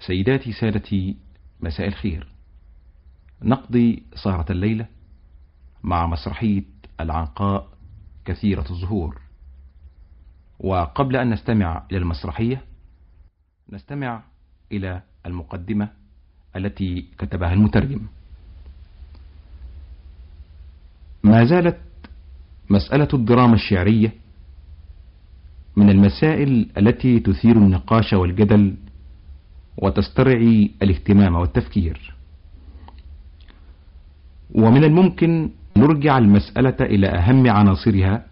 سيداتي سادتي، مساء الخير. نقضي سهرة الليلة مع مسرحية العنقاء كثيرة الزهور. وقبل أن نستمع إلى المسرحية نستمع إلى المقدمة التي كتبها المترجم. ما زالت مسألة الدراما الشعرية من المسائل التي تثير النقاش والجدل وتسترعي الاهتمام والتفكير، ومن الممكن نرجع المسألة إلى أهم عناصرها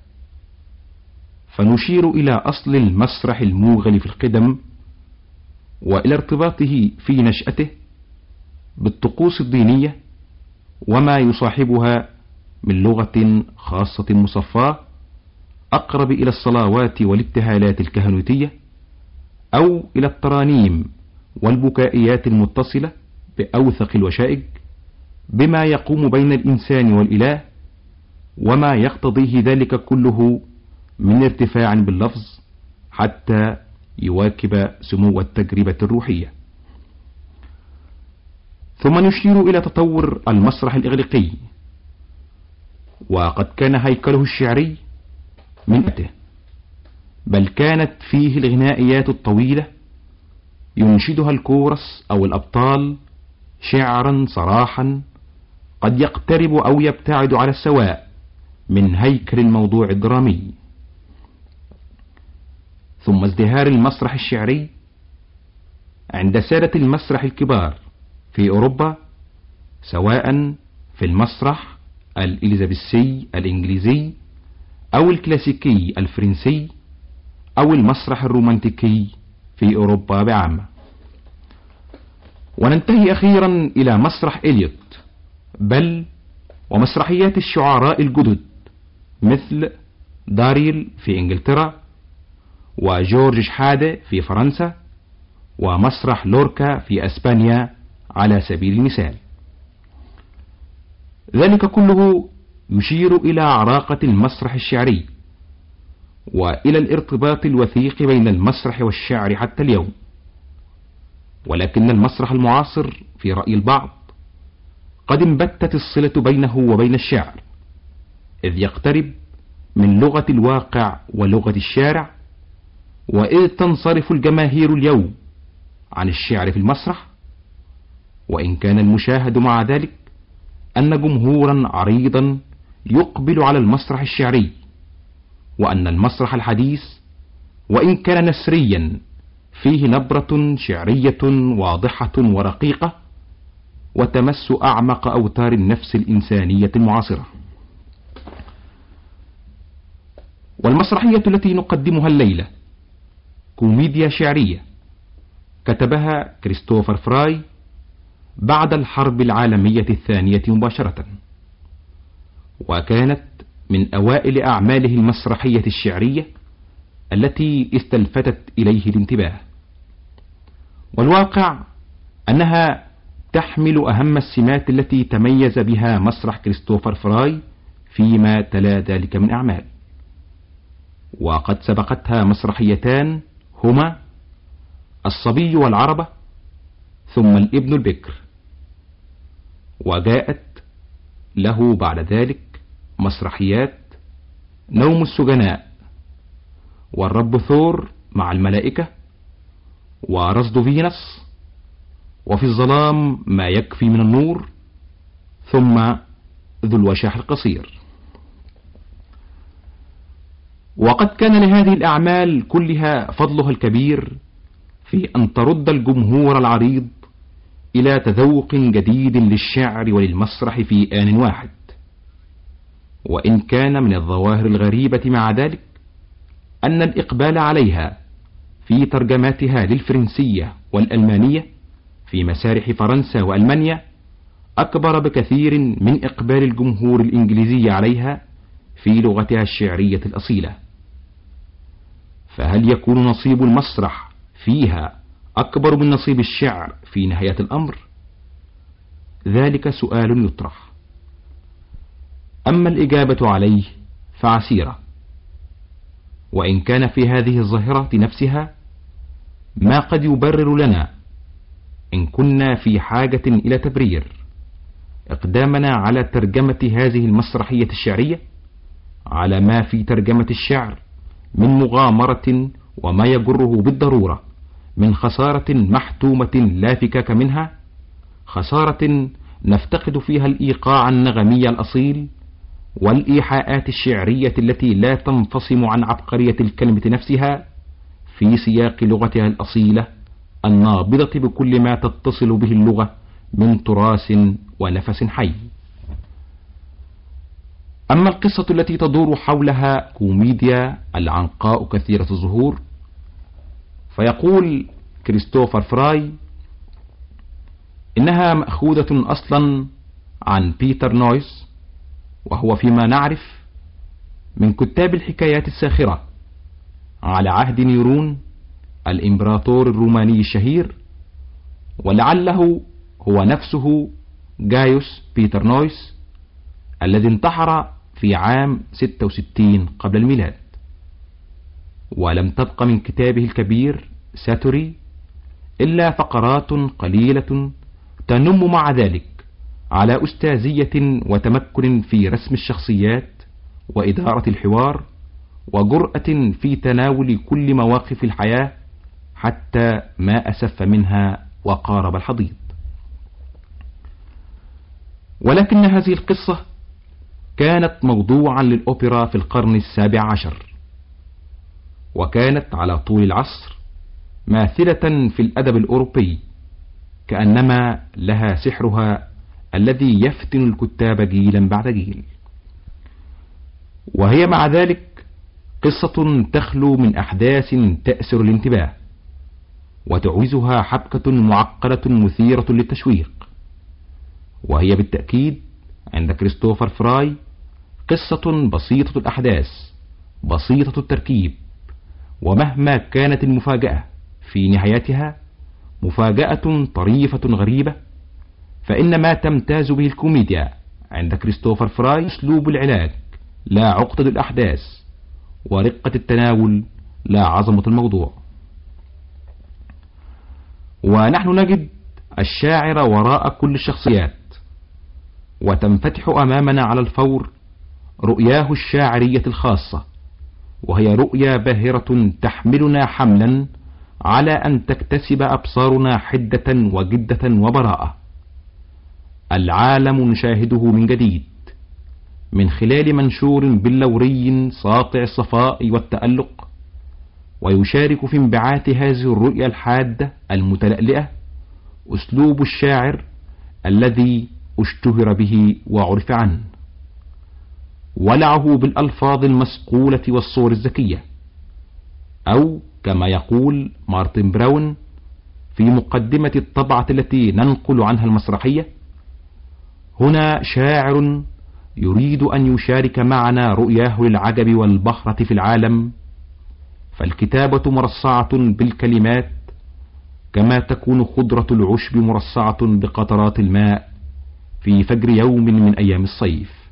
فنشير إلى أصل المسرح الموغل في القدم وإلى ارتباطه في نشأته بالطقوس الدينية وما يصاحبها من لغة خاصة مصفاة أقرب إلى الصلوات والابتهالات الكهنوتية أو إلى الترانيم والبكائيات المتصلة بأوثق الوشائج بما يقوم بين الإنسان والإله وما يقتضيه ذلك كله من ارتفاع باللفظ حتى يواكب سمو التجربة الروحية. ثم نشير إلى تطور المسرح الإغريقي، وقد كان هيكله الشعري من أته، بل كانت فيه الغنائيات الطويلة ينشدها الكورس أو الأبطال شعرا صراحا قد يقترب أو يبتعد على السواء من هيكل الموضوع الدرامي. ثم ازدهار المسرح الشعري عند سادة المسرح الكبار في أوروبا، سواء في المسرح الإليزابيثي الإنجليزي أو الكلاسيكي الفرنسي أو المسرح الرومانتيكي في أوروبا بعامة. وننتهي أخيرا إلى مسرح إليوت، بل ومسرحيات الشعراء الجدد مثل داريل في إنجلترا وجورج شحادة في فرنسا ومسرح لوركا في أسبانيا على سبيل المثال. ذلك كله يشير إلى عراقة المسرح الشعري وإلى الارتباط الوثيق بين المسرح والشعر حتى اليوم. ولكن المسرح المعاصر في رأي البعض قد انبتت الصلة بينه وبين الشعر، إذ يقترب من لغة الواقع ولغة الشارع، وإذ تنصرف الجماهير اليوم عن الشعر في المسرح، وإن كان المشاهد مع ذلك أن جمهورا عريضا يقبل على المسرح الشعري، وأن المسرح الحديث وإن كان نثريا فيه نبرة شعرية واضحة ورقيقة وتمس أعمق أوتار النفس الإنسانية المعاصرة. والمسرحية التي نقدمها الليلة كوميديا شعرية كتبها كريستوفر فراي بعد الحرب العالمية الثانية مباشرة، وكانت من أوائل أعماله المسرحية الشعرية التي استلفتت إليه الانتباه. والواقع أنها تحمل أهم السمات التي تميز بها مسرح كريستوفر فراي فيما تلا ذلك من أعمال، وقد سبقتها مسرحيتان هما الصبي والعربة ثم الابن البكر، وجاءت له بعد ذلك مسرحيات نوم السجناء والرب ثور مع الملائكة ورصد فينوس وفي الظلام ما يكفي من النور ثم ذو الوشاح القصير. وقد كان لهذه الأعمال كلها فضلها الكبير في أن ترد الجمهور العريض إلى تذوق جديد للشعر وللمسرح في آن واحد. وإن كان من الظواهر الغريبة مع ذلك أن الإقبال عليها في ترجماتها للفرنسية والألمانية في مسارح فرنسا وألمانيا أكبر بكثير من إقبال الجمهور الإنجليزي عليها في لغتها الشعرية الأصيلة. فهل يكون نصيب المسرح فيها أكبر من نصيب الشعر في نهاية الأمر؟ ذلك سؤال يطرح، أما الإجابة عليه فعسيرة. وإن كان في هذه الظاهرة نفسها ما قد يبرر لنا كنا في حاجة إلى تبرير إقدامنا على ترجمة هذه المسرحية الشعرية على ما في ترجمة الشعر من مغامرة وما يجره بالضرورة من خسارة محتومة لا فكاك منها، خسارة نفتقد فيها الإيقاع النغمي الأصيل والإيحاءات الشعرية التي لا تنفصم عن عبقرية الكلمة نفسها في سياق لغتها الأصيلة النابضة بكل ما تتصل به اللغة من تراث ونفس حي. أما القصة التي تدور حولها كوميديا العنقاء كثيرة الظهور، فيقول كريستوفر فراي إنها مأخوذة أصلا عن بيتر نويس، وهو فيما نعرف من كتاب الحكايات الساخرة على عهد نيرون الإمبراطور الروماني الشهير، ولعله هو نفسه جايوس بيتر نويس الذي انتحر في عام 66 قبل الميلاد. ولم تبق من كتابه الكبير ساتوري إلا فقرات قليلة تنم مع ذلك على أستاذية وتمكن في رسم الشخصيات وإدارة الحوار وجرأة في تناول كل مواقف الحياة حتى ما أسف منها وقارب الحضيض. ولكن هذه القصة كانت موضوعا للأوبرا في القرن 17، وكانت على طول العصر ماثلة في الأدب الأوروبي، كأنما لها سحرها الذي يفتن الكتاب جيلا بعد جيل. وهي مع ذلك قصة تخلو من أحداث تأسر الانتباه، وتعوزها حبكة معقدة مثيرة للتشويق. وهي بالتأكيد عند كريستوفر فراي قصة بسيطة الأحداث بسيطة التركيب، ومهما كانت المفاجأة في نهايتها مفاجأة طريفة غريبة، فإن ما تمتاز به الكوميديا عند كريستوفر فراي أسلوب العلاج لا عقدة الأحداث، ورقة التناول لا عظمة الموضوع. ونحن نجد الشاعر وراء كل الشخصيات، وتنفتح أمامنا على الفور رؤياه الشاعرية الخاصة، وهي رؤيا باهرة تحملنا حملا على أن تكتسب أبصارنا حدة وجدة وبراءة. العالم نشاهده من جديد من خلال منشور بلوري ساطع الصفاء والتألق، ويشارك في انبعاث هذه الرؤيا الحادة المتلألئة أسلوب الشاعر الذي اشتهر به وعرف عنه، ولعه بالألفاظ المصقولة والصور الذكية، أو كما يقول مارتن براون في مقدمة الطبعة التي ننقل عنها المسرحية: هنا شاعر يريد أن يشارك معنا رؤياه للعجب والبهرة في العالم، فالكتابة مرصعة بالكلمات كما تكون خضرة العشب مرصعة بقطرات الماء في فجر يوم من أيام الصيف.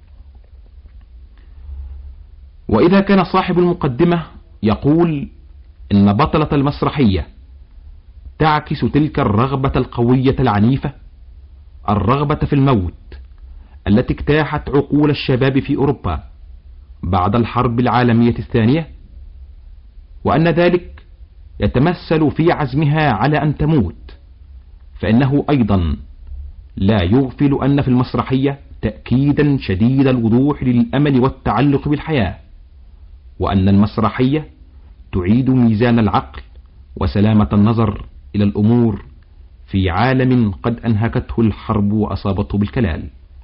وإذا كان صاحب المقدمة يقول إن بطلة المسرحية تعكس تلك الرغبة القوية العنيفة، الرغبة في الموت التي اجتاحت عقول الشباب في أوروبا بعد الحرب العالمية الثانية، وأن ذلك يتمثل في عزمها على أن تموت، فإنه أيضا لا يغفل أن في المسرحية تأكيدا شديد الوضوح للأمل والتعلق بالحياة، وأن المسرحية تعيد ميزان العقل وسلامة النظر إلى الأمور في عالم قد أنهكته الحرب وأصابته بالكلال.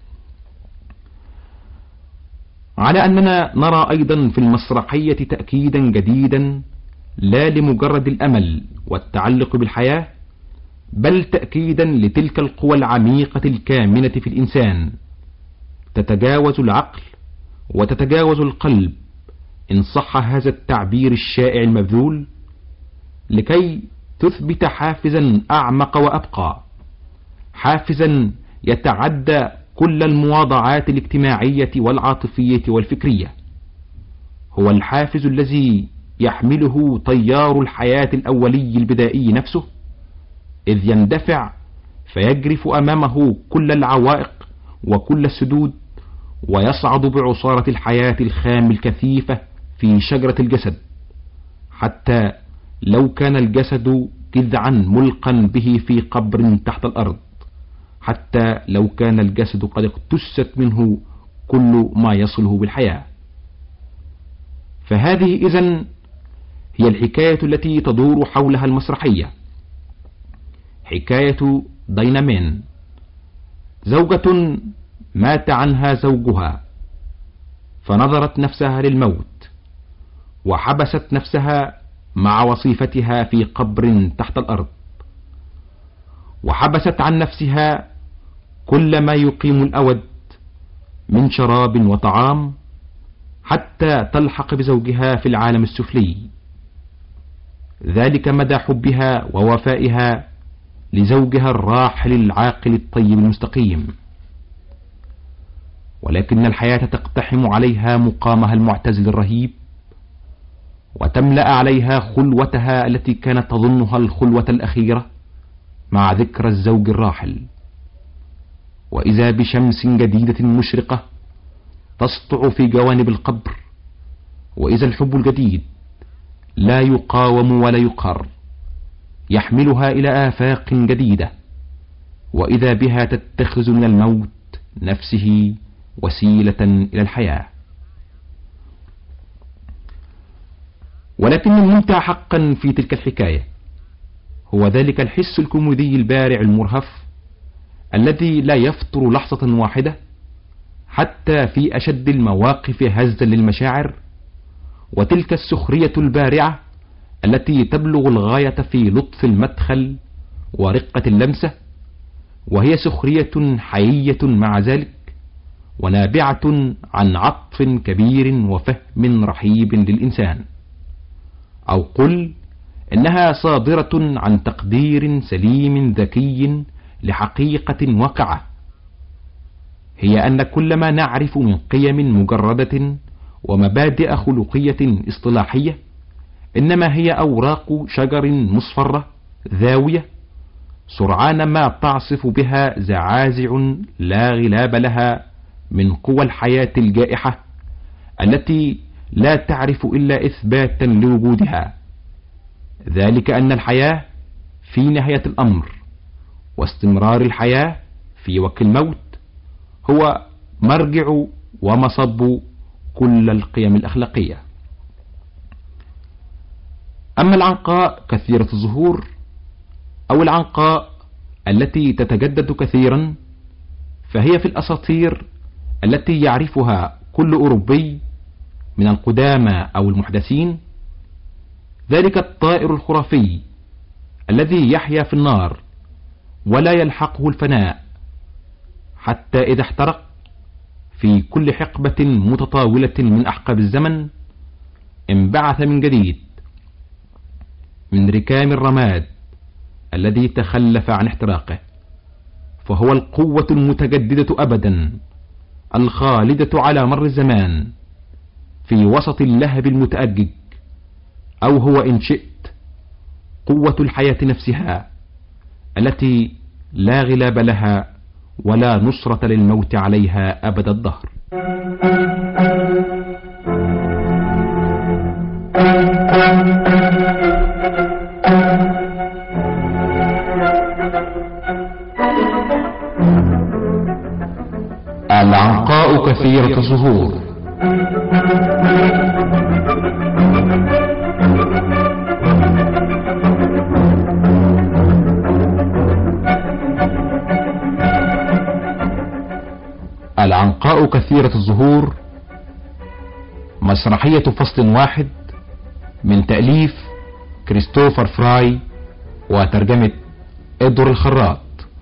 على أننا نرى أيضا في المسرحية تأكيدا جديدا لا لمجرد الأمل والتعلق بالحياة، بل تأكيدا لتلك القوى العميقة الكامنة في الإنسان تتجاوز العقل وتتجاوز القلب إن صح هذا التعبير الشائع المبذول، لكي تثبت حافزا أعمق وأبقى، حافزا يتعدى كل المواضعات الاجتماعية والعاطفية والفكرية. هو الحافز الذي يحمله تيار الحياة الأولي البدائي نفسه، إذ يندفع فيجرف أمامه كل العوائق وكل السدود، ويصعد بعصارة الحياة الخام الكثيفة في شجرة الجسد، حتى لو كان الجسد جذعا ملقا به في قبر تحت الأرض، حتى لو كان الجسد قد اقتست منه كل ما يصله بالحياة. فهذه إذن هي الحكاية التي تدور حولها المسرحية، حكاية دينامين، زوجة مات عنها زوجها فنظرت نفسها للموت، وحبست نفسها مع وصيفتها في قبر تحت الأرض، وحبست عن نفسها كل ما يقيم الأود من شراب وطعام، حتى تلحق بزوجها في العالم السفلي. ذلك مدى حبها ووفائها لزوجها الراحل العاقل الطيب المستقيم. ولكن الحياة تقتحم عليها مقامها المعتزل الرهيب، وتملأ عليها خلوتها التي كانت تظنها الخلوة الأخيرة مع ذكرى الزوج الراحل، وإذا بشمس جديدة مشرقة تسطع في جوانب القبر، وإذا الحب الجديد لا يقاوم ولا يقهر يحملها إلى آفاق جديدة، وإذا بها تتخذ من الموت نفسه وسيلة إلى الحياة. ولكن الممتع حقا في تلك الحكاية هو ذلك الحس الكوميدي البارع المرهف الذي لا يفتر لحظة واحدة، حتى في أشد المواقف هزا للمشاعر، وتلك السخرية البارعة التي تبلغ الغاية في لطف المدخل ورقة اللمسة، وهي سخرية حيية مع ذلك، ونابعة عن عطف كبير وفهم رحيب للإنسان، أو قل إنها صادرة عن تقدير سليم ذكي لحقيقة واقعة، هي أن كل ما نعرف من قيم مجردة ومبادئ خلقية اصطلاحية إنما هي أوراق شجر مصفرة ذاوية، سرعان ما تعصف بها زعازع لا غلاب لها من قوى الحياة الجائحة التي لا تعرف إلا إثباتا لوجودها، ذلك أن الحياة في نهاية الأمر واستمرار الحياة في وقت الموت هو مرجع ومصب كل القيم الأخلاقية. أما العنقاء كثيرة الظهور أو العنقاء التي تتجدد كثيرا، فهي في الأساطير التي يعرفها كل أوروبي من القدامى أو المحدثين، ذلك الطائر الخرافي الذي يحيا في النار ولا يلحقه الفناء، حتى إذا احترق في كل حقبة متطاولة من أحقاب الزمن انبعث من جديد من ركام الرماد الذي تخلف عن احتراقه، فهو القوة المتجددة أبدا الخالدة على مر الزمان في وسط اللهب المتأجج، أو هو إن شئت قوة الحياة نفسها التي لا غلاب لها ولا نصرة للموت عليها أبد الدهر. العنقاء كثيرة الظهور. العنقاء كثيرة الظهور مسرحية فصل واحد من تأليف كريستوفر فراي وترجمة إدوار الخراط.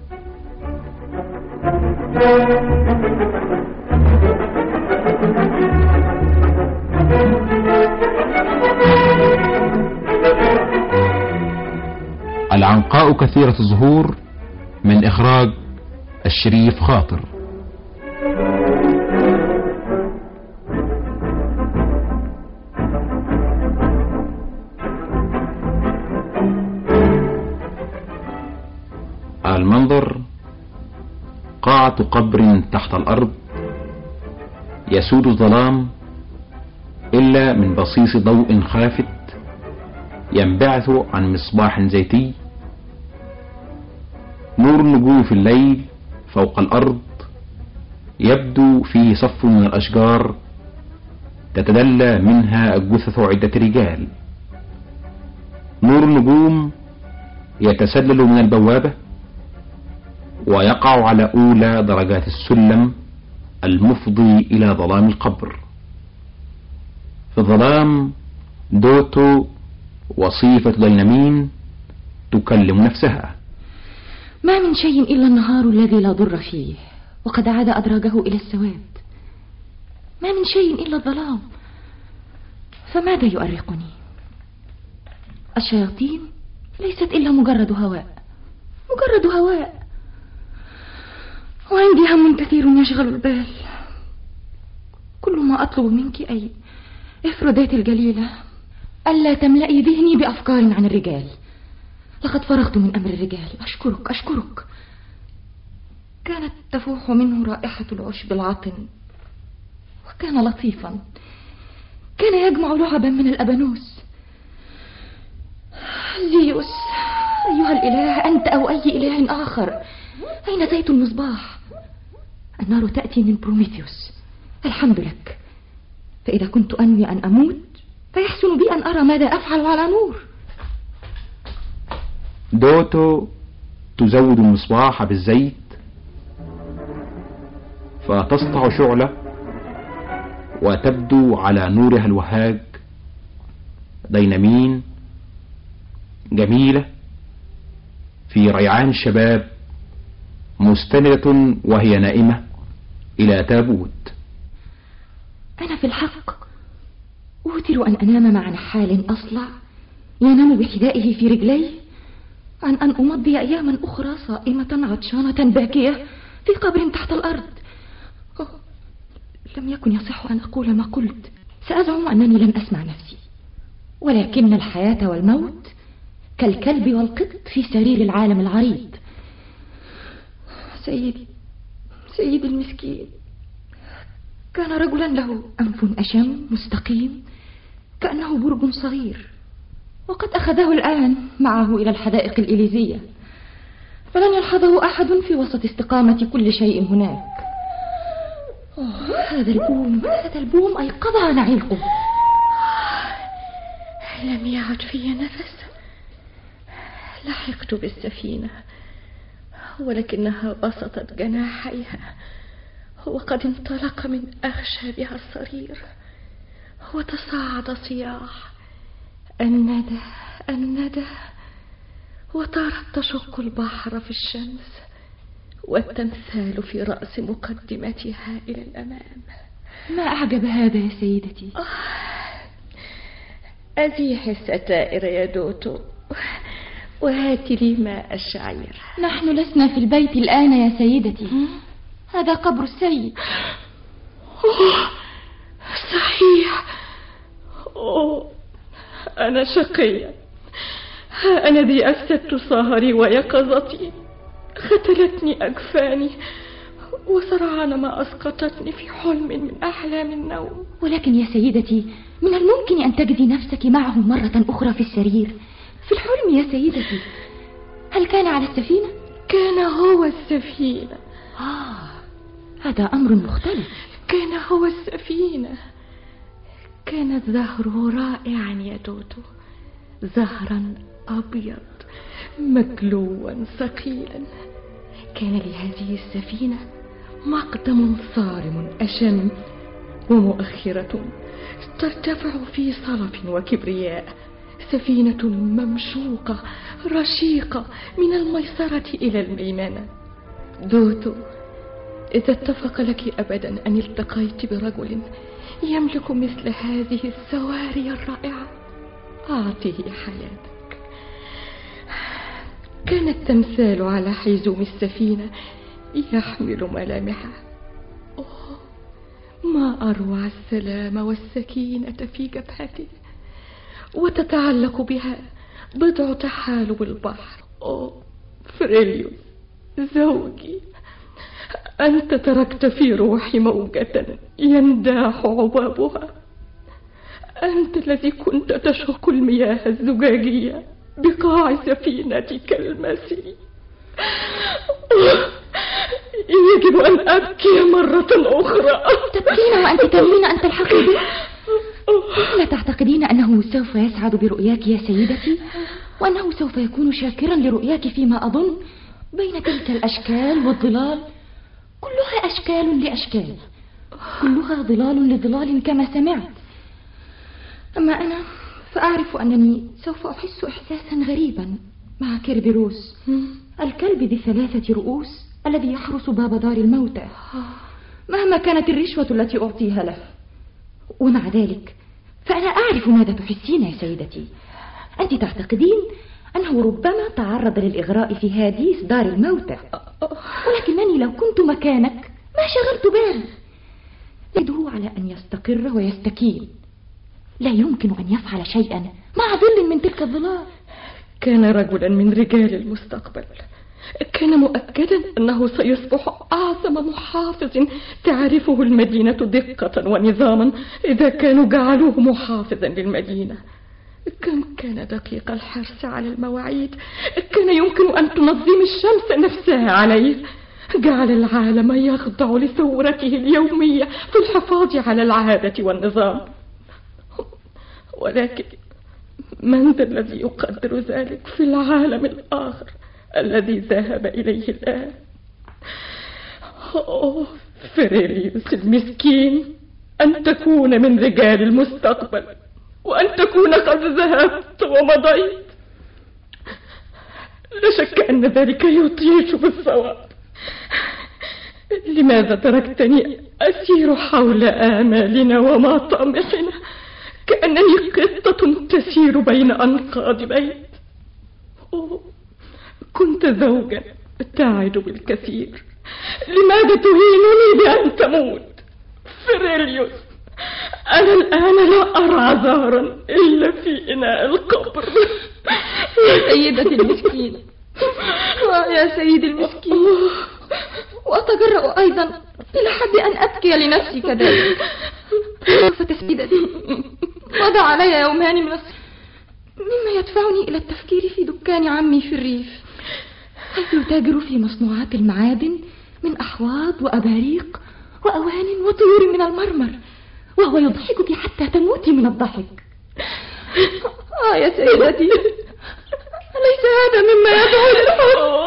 العنقاء كثيرة الظهور من إخراج الشريف خاطر. المنظر قاعة قبر تحت الأرض، يسود الظلام إلا من بصيص ضوء خافت ينبعث عن مصباح زيتي. نور النجوم في الليل فوق الأرض يبدو فيه صف من الأشجار تتدلى منها جثث عدة رجال. نور النجوم يتسلل من البوابة ويقع على أولى درجات السلم المفضي إلى ظلام القبر. في الظلام دوتو وصيفة دينامين تكلم نفسها: ما من شيء إلا النهار الذي لا ضر فيه وقد عاد أدراجه إلى السواد. ما من شيء إلا الظلام، فماذا يؤرقني؟ الشياطين ليست إلا مجرد هواء، مجرد هواء، وعندي هم كثير يشغل البال. كل ما أطلب منك أي إفروديت الجليلة ألا تملئي ذهني بأفكار عن الرجال. لقد فرغت من أمر الرجال. أشكرك أشكرك. كانت تفوح منه رائحة العشب العطن، وكان لطيفا، كان يجمع لعبا من الأبانوس. زيوس أيها الإله، أنت أو أي إله آخر، أين زيت المصباح؟ النار تأتي من بروميثيوس. الحمد لك. فإذا كنت أنوي أن أموت فيحسن بي أن أرى ماذا أفعل على نور. دوتو تزود المصباح بالزيت فتسطع شعلة وتبدو على نورها الوهاج دينامين جميلة في ريعان الشباب، مستندة وهي نائمة إلى تابوت. أنا في الحق أوتر أن أنام مع نحال أصلع ينام بحذائه في رجلي عن أن أمضي أياما أخرى صائمة عطشانة باكية في قبر تحت الأرض. لم يكن يصح أن أقول ما قلت. سأزعم أنني لم أسمع نفسي، ولكن الحياة والموت كالكلب والقط في سرير العالم العريض. سيدي المسكين كان رجلا له أنف أشم مستقيم كأنه برج صغير، وقد أخذه الآن معه إلى الحدائق الإليزية، فلن يلحظه أحد في وسط استقامة كل شيء هناك. هذا البوم أيقظها نعيقه. لم يعد في نفس. لحقت بالسفينة ولكنها بسطت جناحيها وقد انطلق من أخشابها الصرير وتصاعد صياح الندى الندى، وطارت تشق البحر في الشمس والتمثال في رأس مقدمتها إلى الأمام. ما أعجب هذا يا سيدتي؟ أزيح الستائر يا دوتو وهات لي ماء الشعير. نحن لسنا في البيت الآن يا سيدتي، هذا قبر السيد. صحيح. أنا شقية. ها أنا ذي أفسدت سهري ويقظتي، ختلتني أجفاني وسرعان ما أسقطتني في حلم من أحلام النوم. ولكن يا سيدتي من الممكن أن تجدي نفسك معه مرة أخرى في السرير في الحلم يا سيدتي. هل كان على السفينة؟ كان هو السفينة. هذا أمر مختلف. كان هو السفينة. كان زهره رائعا يا دوتو، زهرا أبيض مكلوا ثقيلا. كان لهذه السفينة مقدم صارم أشم ومؤخرة ترتفع في صلف وكبرياء. سفينة ممشوقة رشيقة من الميسرة إلى الميمنة. دوتو، إذا اتفق لك أبدا أن التقيت برجل يملك مثل هذه السواري الرائعة أعطيه حياتك. كان التمثال على حيزوم السفينة يحمل ملامحها. ما أروع السلام والسكينة في جبهته، وتتعلق بها بضع تحالب البحر. فريليوس زوجي، أنت تركت في روحي موجة ينداح عبابها. أنت الذي كنت تشق المياه الزجاجية بقاع سفينتك المسير. يجب أن أبكي مرة أخرى. تبكين وأنت ترين أن تلحقي به؟ لا تعتقدين أنه سوف يسعد برؤياك يا سيدتي، وأنه سوف يكون شاكرا لرؤياك فيما أظن بين تلك الأشكال والظلال؟ كلها أشكال لأشكال، كلها ظلال لظلال كما سمعت. أما أنا فأعرف أنني سوف أحس إحساسا غريبا مع كيربيروس، الكلب ذي 3 رؤوس الذي يحرس باب دار الموتى مهما كانت الرشوة التي أعطيها له. ومع ذلك فأنا أعرف ماذا تحسين يا سيدتي. أنت تعتقدين أنه ربما تعرض للإغراء في هاديس دار الموتى، ولكنني لو كنت مكانك ما شغلت بالي. يده على أن يستقر ويستكين، لا يمكن أن يفعل شيئا مع ظل من تلك الظلال. كان رجلا من رجال المستقبل، كان مؤكدا أنه سيصبح أعظم محافظ تعرفه المدينة دقة ونظاما إذا كانوا جعلوه محافظا للمدينة. كم كان دقيق الحرص على المواعيد، كان يمكن أن تنظم الشمس نفسها عليه. جعل العالم يخضع لثورته اليومية في الحفاظ على العادة والنظام. ولكن من ذا الذي يقدر ذلك في العالم الآخر الذي ذهب إليه الآن؟ فريريوس المسكين، أن تكون من رجال المستقبل وأن تكون قد ذهبت ومضيت. لا شك أن ذلك يطيش بالصواب. لماذا تركتني أسير حول آمالنا ومطامحنا كأنني قطة تسير بين أنقاض بيت؟ كنت زوجا تعد بالكثير، لماذا تهينني بأن تموت؟ فريريوس، أنا الآن لا أرى زهرا إلا في إناء القبر. يا سيدتي المسكين، يا سيدي المسكين، وأتجرأ أيضا إلى حد أن أبكي لنفسي كذلك. فتسيدتي مضى علي يومان من مما يدفعني إلى التفكير في دكان عمي في الريف، حيث يتاجر في مصنوعات المعادن من أحواض وأباريق وأوان وطيور من المرمر، وهو يضحكك حتى تموتي من الضحك. يا سيدتي، أليس هذا مما يدعو للحب؟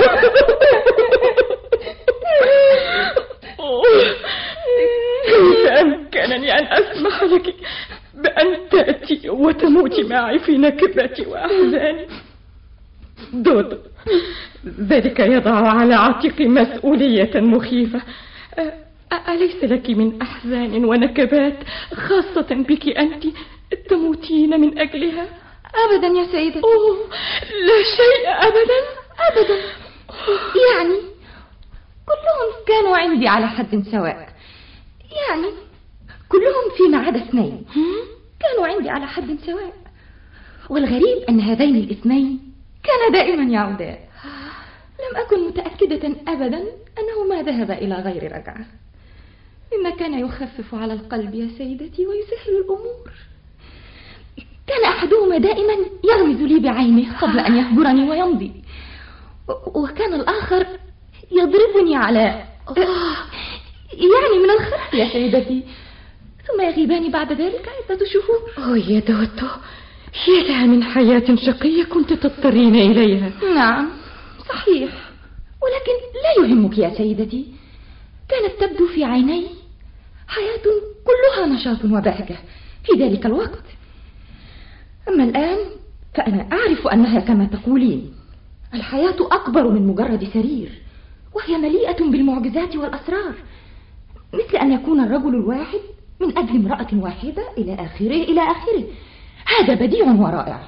كيف أمكنني أن أسمح لك بأن تأتي وتموتي معي في نكبتي وأحزاني؟ دودو، ذلك يضع على عاتقي مسؤولية مخيفة. أليس لك من أحزان ونكبات خاصة بك أنت تموتين من أجلها؟ أبدا يا سيدتي. لا شيء أبدا. أبدا، يعني كلهم كانوا عندي على حد سواء، يعني كلهم فيما عدا 2 كانوا عندي على حد سواء. والغريب أن هذين الاثنين كان دائما يعودان. لم أكن متأكدة أبدا أنه ما ذهب إلى غير رجعة، مما كان يخفف على القلب يا سيدتي ويسهل الأمور. كان أحدهما دائما يغمز لي بعينه قبل أن يهجرني ويمضي، وكان الآخر يضربني على يعني من الخف يا سيدتي، ثم يغيبان بعد ذلك عدة شهور. يا دوتو، يا لها من حياة شقية كنت تضطرين إليها. نعم صحيح، ولكن لا يهمك يا سيدتي، كانت تبدو في عيني حياة كلها نشاط وبهجة في ذلك الوقت. أما الآن فأنا أعرف أنها كما تقولين، الحياة أكبر من مجرد سرير، وهي مليئة بالمعجزات والأسرار، مثل أن يكون الرجل الواحد من أجل امرأة واحدة إلى آخره إلى آخره. هذا بديع ورائع.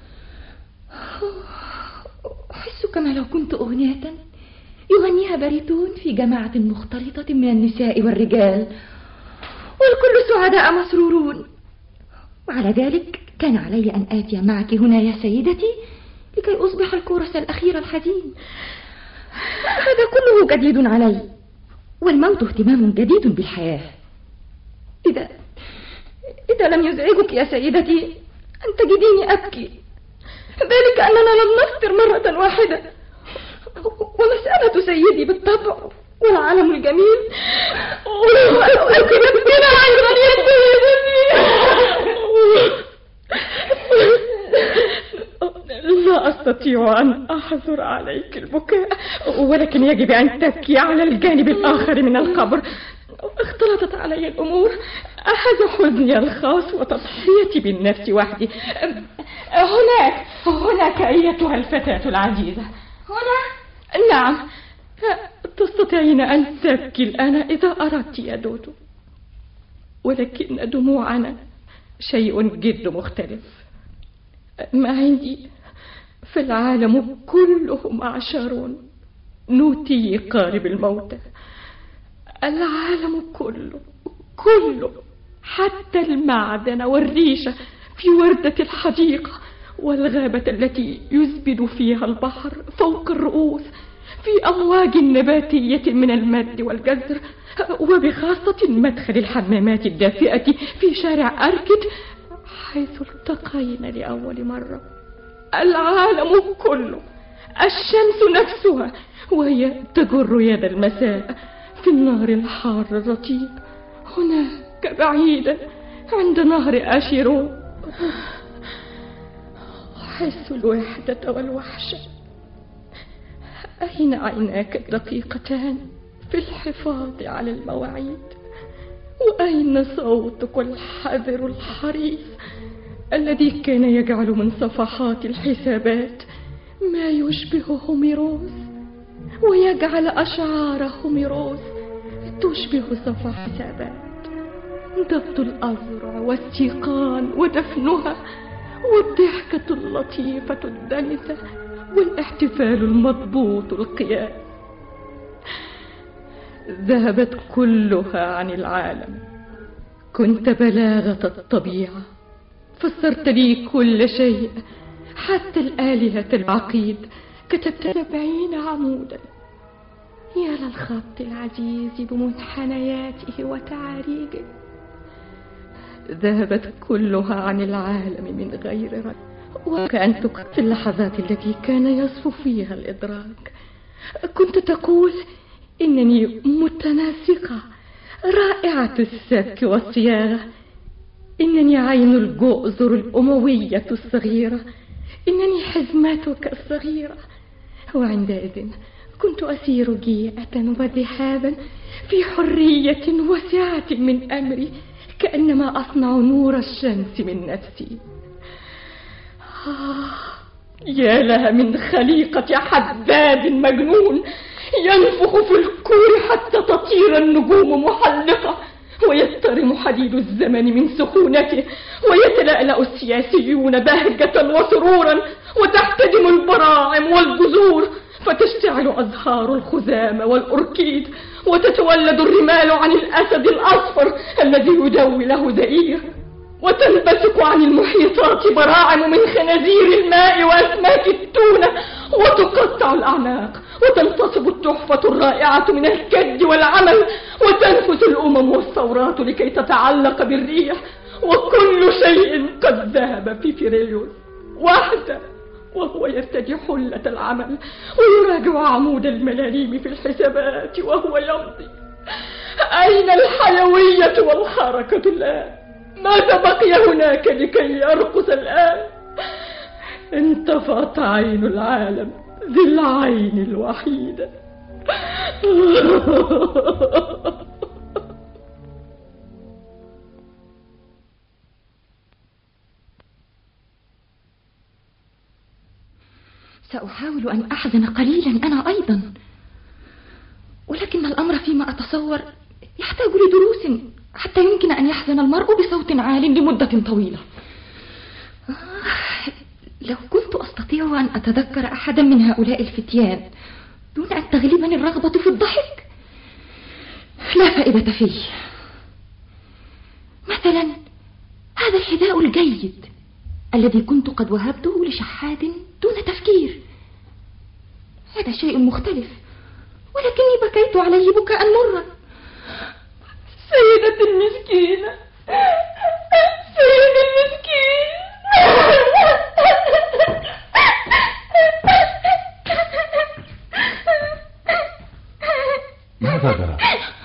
أحس كما لو كنت أغنية يغنيها باريتون في جماعة مختلطة من النساء والرجال، والكل سعداء مسرورون. وعلى ذلك كان علي أن آتي معك هنا يا سيدتي لكي أصبح الكورس الأخير الحزين. الحب جديد علي، والموت اهتمام جديد بالحياة. إذا لم يزعجك يا سيدتي أن تجديني أبكي، ذلك أننا لم نفطر مرة واحدة، ومسألة سيدي بالطبع والعالم الجميل ولو أكدت بنا أيضا يا سيدتي. لا أستطيع أن أحظر عليك البكاء، ولكن يجب أن تبكي على الجانب الآخر من القبر. اختلطت علي الأمور، أحد حزني الخاص وتضحيتي بالنفس وحدي. هناك أيتها الفتاة العزيزة. هنا؟ نعم، تستطيعين أن تبكي الآن إذا أردت يا دودو، ولكن دموعنا شيء جد مختلف. ما عندي في العالم كله معشرون نوتي قارب الموتى. العالم كله حتى المعدن والريشة في وردة الحديقة والغابة التي يزبد فيها البحر فوق الرؤوس، في أمواج نباتية من المد والجزر، وبخاصة مدخل الحمامات الدافئة في شارع أركد حيث التقينا لأول مرة. العالم كله، الشمس نفسها وهي تجر يد المساء في النهر الحار الرطيب هناك بعيدا عند نهر أشيرون. أحس الوحدة والوحشة. أين عيناك الدقيقتان في الحفاظ على المواعيد؟ وأين صوتك الحذر الحريص الذي كان يجعل من صفحات الحسابات ما يشبه هوميروس، ويجعل أشعار هوميروس تشبه صفح حسابات؟ ضبط الأزرع والسيقان ودفنها، والضحكة اللطيفة الدنسة، والاحتفال المضبوط القياس. ذهبت كلها عن العالم. كنت بلاغة الطبيعة، فسرت لي كل شيء، حتى الآلهة العقيد كتبت 70 عمودا. يا للخط العزيز بمنحنياته وتعاريجه. ذهبت كلها عن العالم من غير رد، وكأن في اللحظات التي كان يصفو فيها الإدراك كنت تقول إنني متناسقة، رائعة السبك والصياغة، إنني عين الجؤذر الأموية الصغيرة، إنني حزمتك الصغيرة. وعندئذ كنت أسير جيئة وذهابا في حرية وسعة من أمري، كأنما أصنع نور الشمس من نفسي. يا لها من خليقة حداد مجنون ينفخ في الكور حتى تطير النجوم محلقة، ويضطرم حديد الزمن من سخونته، ويتلألأ السياسيون بهجة وسرورا، وتحتدم البراعم والجذور، فتشتعل أزهار الخزامة والأوركيد، وتتولد الرمال عن الأسد الأصفر الذي يدوي له زئير، وتنبثق عن المحيطات براعم من خنازير الماء وأسماك التونة، وتقطع الأعناق، وتنتصب التحفة الرائعة من الكد والعمل، وتنفس الأمم والثورات لكي تتعلق بالريح، وكل شيء قد ذهب في فيريوس وحده، وهو يرتدي حلة العمل ويراجع عمود الملاليم في الحسابات وهو يمضي. أين الحيوية والحركة الآن؟ ماذا بقي هناك لكي يرقص الآن؟ انطفأت عين العالم ذي العين الوحيدة. سأحاول أن أحزن قليلا أنا أيضا، ولكن الأمر فيما أتصور يحتاج لدروس حتى يمكن أن يحزن المرء بصوت عال لمدة طويلة. لو كنت أستطيع أن أتذكر أحدا من هؤلاء الفتيان دون أن تغلبني الرغبة في الضحك لا فائدة فيه. مثلا هذا الحذاء الجيد الذي كنت قد وهبته لشحات دون تفكير، هذا شيء مختلف، ولكني بكيت عليه بكاء مرا. سيدتي المسكينة، سيدي المسكين. ماذا جرى؟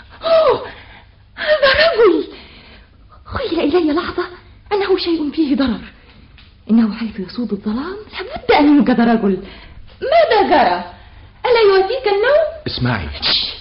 هذا رجل. خيل إلي لحظة أنه شيء فيه ضرر. إنه حيث يسود الظلام لابد أن يوجد رجل. ماذا جرى؟ ألا يوافيك النوم؟ اسمعي،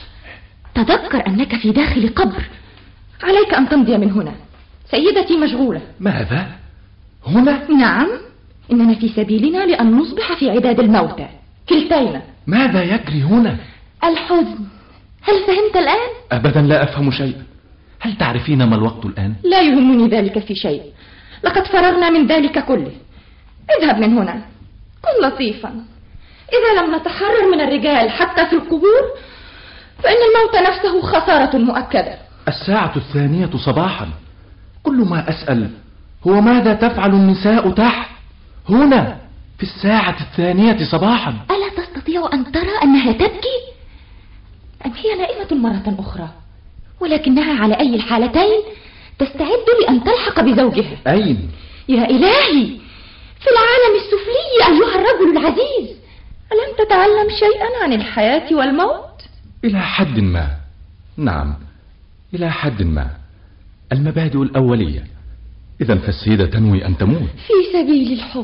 تذكر أنك في داخل قبر. عليك أن تمضي من هنا. سيدتي مشغولة. ماذا؟ هنا؟ نعم، إننا في سبيلنا لأن نصبح في عداد الموتى كلتينا. ماذا يجري هنا؟ الحزن. هل فهمت الآن؟ أبدا لا أفهم شيئا. هل تعرفين ما الوقت الآن؟ لا يهمني ذلك في شيء. لقد فررنا من ذلك كله. اذهب من هنا. كن لطيفا. إذا لم نتحرر من الرجال حتى في القبور فإن الموت نفسه خسارة مؤكدة. 2:00 صباحا. كل ما أسأل هو ماذا تفعل النساء تحت هنا في 2:00 صباحا؟ ألا تستطيع أن ترى أنها تبكي؟ أم هي نائمة مرة أخرى؟ ولكنها على أي الحالتين تستعد لأن تلحق بزوجها. أين؟ يا إلهي، في العالم السفلي أيها الرجل العزيز. ألم تتعلم شيئا عن الحياة والموت؟ إلى حد ما، نعم، إلى حد ما. المبادئ الأولية. إذن فالسيدة تنوي أن تموت في سبيل الحب.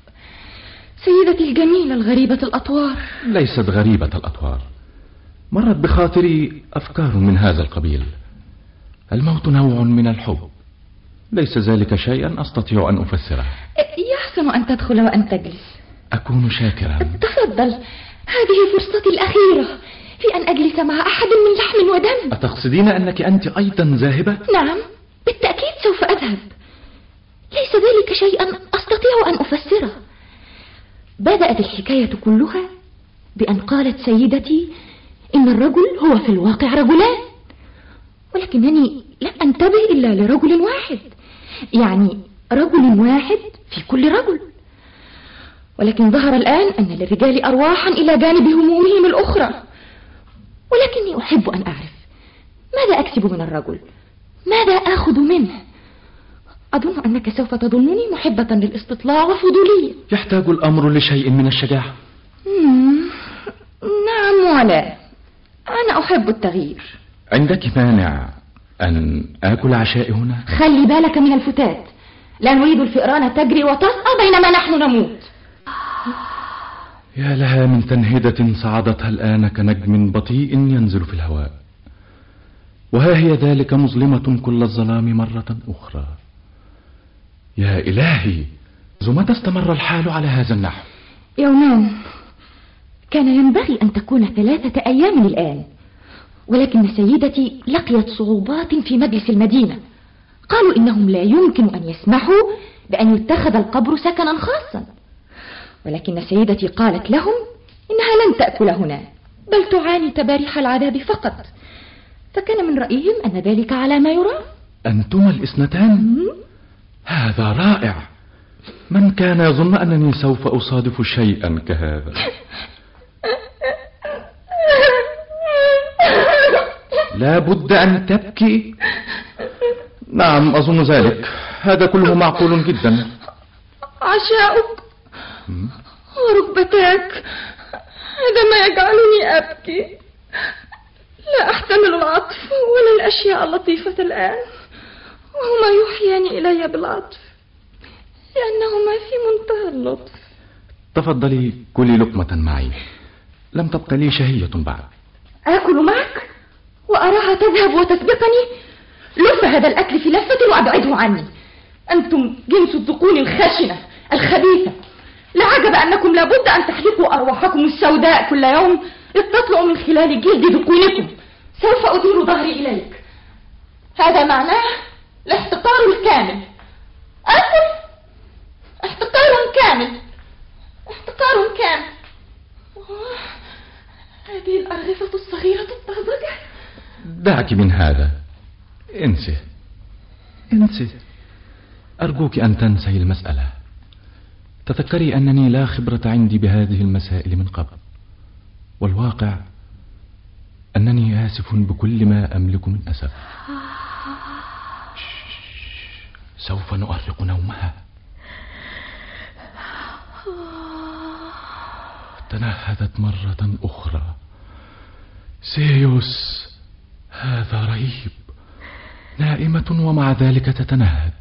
سيدتي الجميلة الغريبة الأطوار. ليست غريبة الأطوار. مرت بخاطري أفكار من هذا القبيل. الموت نوع من الحب. ليس ذلك شيئا أستطيع أن أفسره. يحسن أن تدخل وأن تجلس. أكون شاكرا. تفضل، هذه فرصتي الأخيرة في أن أجلس مع أحد من لحم ودم. أتقصدين أنك أنت أيضا ذاهبة؟ نعم، بالتأكيد سوف أذهب. ليس ذلك شيئا أستطيع أن أفسره. بدأت الحكاية كلها بأن قالت سيدتي إن الرجل هو في الواقع رجلان، ولكنني لم أنتبه إلا لرجل واحد، يعني رجل واحد في كل رجل. ولكن ظهر الآن أن للرجال أرواحا إلى جانب همومهم الأخرى. ولكني أحب أن أعرف ماذا أكسب من الرجل، ماذا أخذ منه. أظن أنك سوف تظنني محبة للاستطلاع وفضولية. يحتاج الأمر لشيء من الشجاعة. نعم ولا. أنا أحب التغيير. عندك مانع أن آكل عشائي هنا؟ خلي بالك من الفتات. لا نريد الفئران تجري وتسقى بينما نحن نموت. يا لها من تنهدة صعدتها الآن كنجم بطيء ينزل في الهواء، وها هي ذلك مظلمة كل الظلام مرة أخرى. يا إلهي، متى استمر الحال على هذا النحو؟ يومان. كان ينبغي أن تكون 3 أيام الآن، ولكن سيدتي لقيت صعوبات في مجلس المدينة. قالوا إنهم لا يمكن أن يسمحوا بأن يتخذ القبر سكنا خاصا، ولكن سيدتي قالت لهم إنها لن تأكل هنا، بل تعاني تباريح العذاب فقط. فكان من رأيهم أن ذلك على ما يرام. أنتما الاثنتان؟ هذا رائع. من كان يظن أنني سوف أصادف شيئا كهذا؟ لا بد أن تبكي. نعم، أظن ذلك. هذا كله معقول جدا. عشاؤك وركبتاك، هذا ما يجعلني أبكي. لا أحتمل العطف ولا الأشياء اللطيفة الآن، وهما يوحيان إلي بالعطف لأنهما في منتهى اللطف. تفضلي كلي لقمة معي، لم تبق لي شهية بعد. آكل معك وأراها تذهب وتسبقني؟ لف هذا الأكل في لفة وأبعده عني. أنتم جنس الذقون الخشنة الخبيثة. لا عجب أنكم لابد أن تحرقوا أرواحكم السوداء كل يوم لتطلعوا من خلال جلد ذقونكم. سوف أدير ظهري إليك. هذا معناه الاحتقار الكامل. أكل احتقار كامل، احتقار كامل. هذه الأرغفة الصغيرة الطازجة. دعك من هذا. انسي انسي، أرجوك أن تنسي المسألة. تذكري أنني لا خبرة عندي بهذه المسائل من قبل، والواقع أنني آسف بكل ما أملك من أسف. سوف نؤرق نومها. تنهدت مرة أخرى. سيوس، هذا رهيب، نائمة ومع ذلك تتنهد.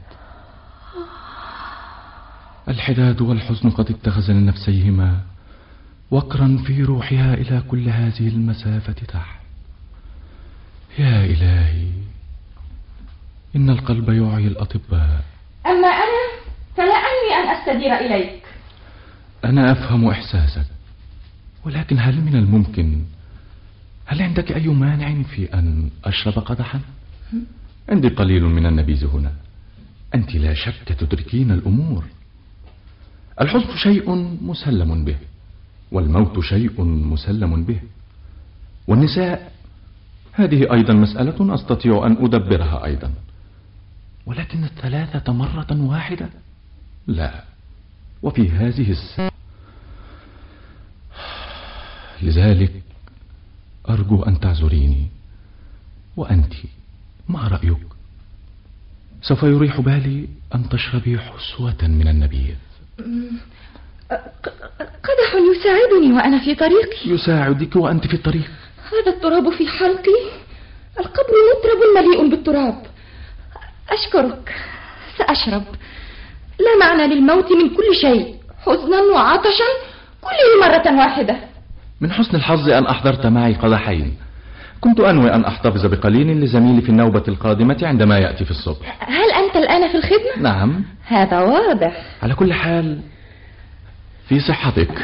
الحداد والحزن قد اتخذ لنفسيهما وقرا في روحها إلى كل هذه المسافة تحت. يا إلهي، إن القلب يعي الأطباء. أما أنا فلا أنوي أن أستدير إليك. أنا أفهم إحساسك، ولكن هل من الممكن، هل عندك أي مانع في أن أشرب قدحا؟ عندي قليل من النبيذ هنا. أنت لا شك تدركين الأمور. الحزن شيء مسلم به، والموت شيء مسلم به، والنساء هذه أيضا مسألة أستطيع أن أدبرها أيضا، ولكن الثلاثة مرة واحدة لا، وفي هذه الساعة. لذلك أرجو أن تعذريني. وأنت ما رأيك؟ سوف يريح بالي أن تشربي حسوة من النبيذ. قدح يساعدني وأنا في طريقي. يساعدك وأنت في الطريق؟ هذا التراب في حلقي، القبر مطرب مليء بالتراب. أشكرك، سأشرب. لا معنى للموت من كل شيء، حزنا وعطشا كله مرة واحدة. من حسن الحظ أن أحضرت معي قدحين. كنت أنوي أن أحتفظ بقليل لزميلي في النوبة القادمة عندما يأتي في الصبح. هل أنت الآن في الخدمة؟ نعم. هذا واضح. على كل حال، في صحتك.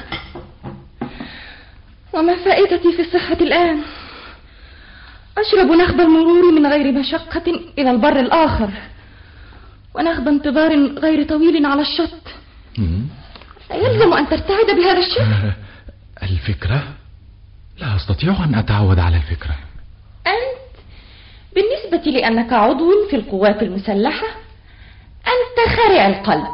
وما فائدتي في الصحة الآن؟ أشرب نخب المرور من غير مشقة إلى البر الآخر، ونخب انتظار غير طويل على الشط. يلزم أن ترتعد بهذا الشكل. الفكرة؟ لا أستطيع أن أتعود على الفكرة. أنت بالنسبة لأنك عضو في القوات المسلحة أنت خارع القلب.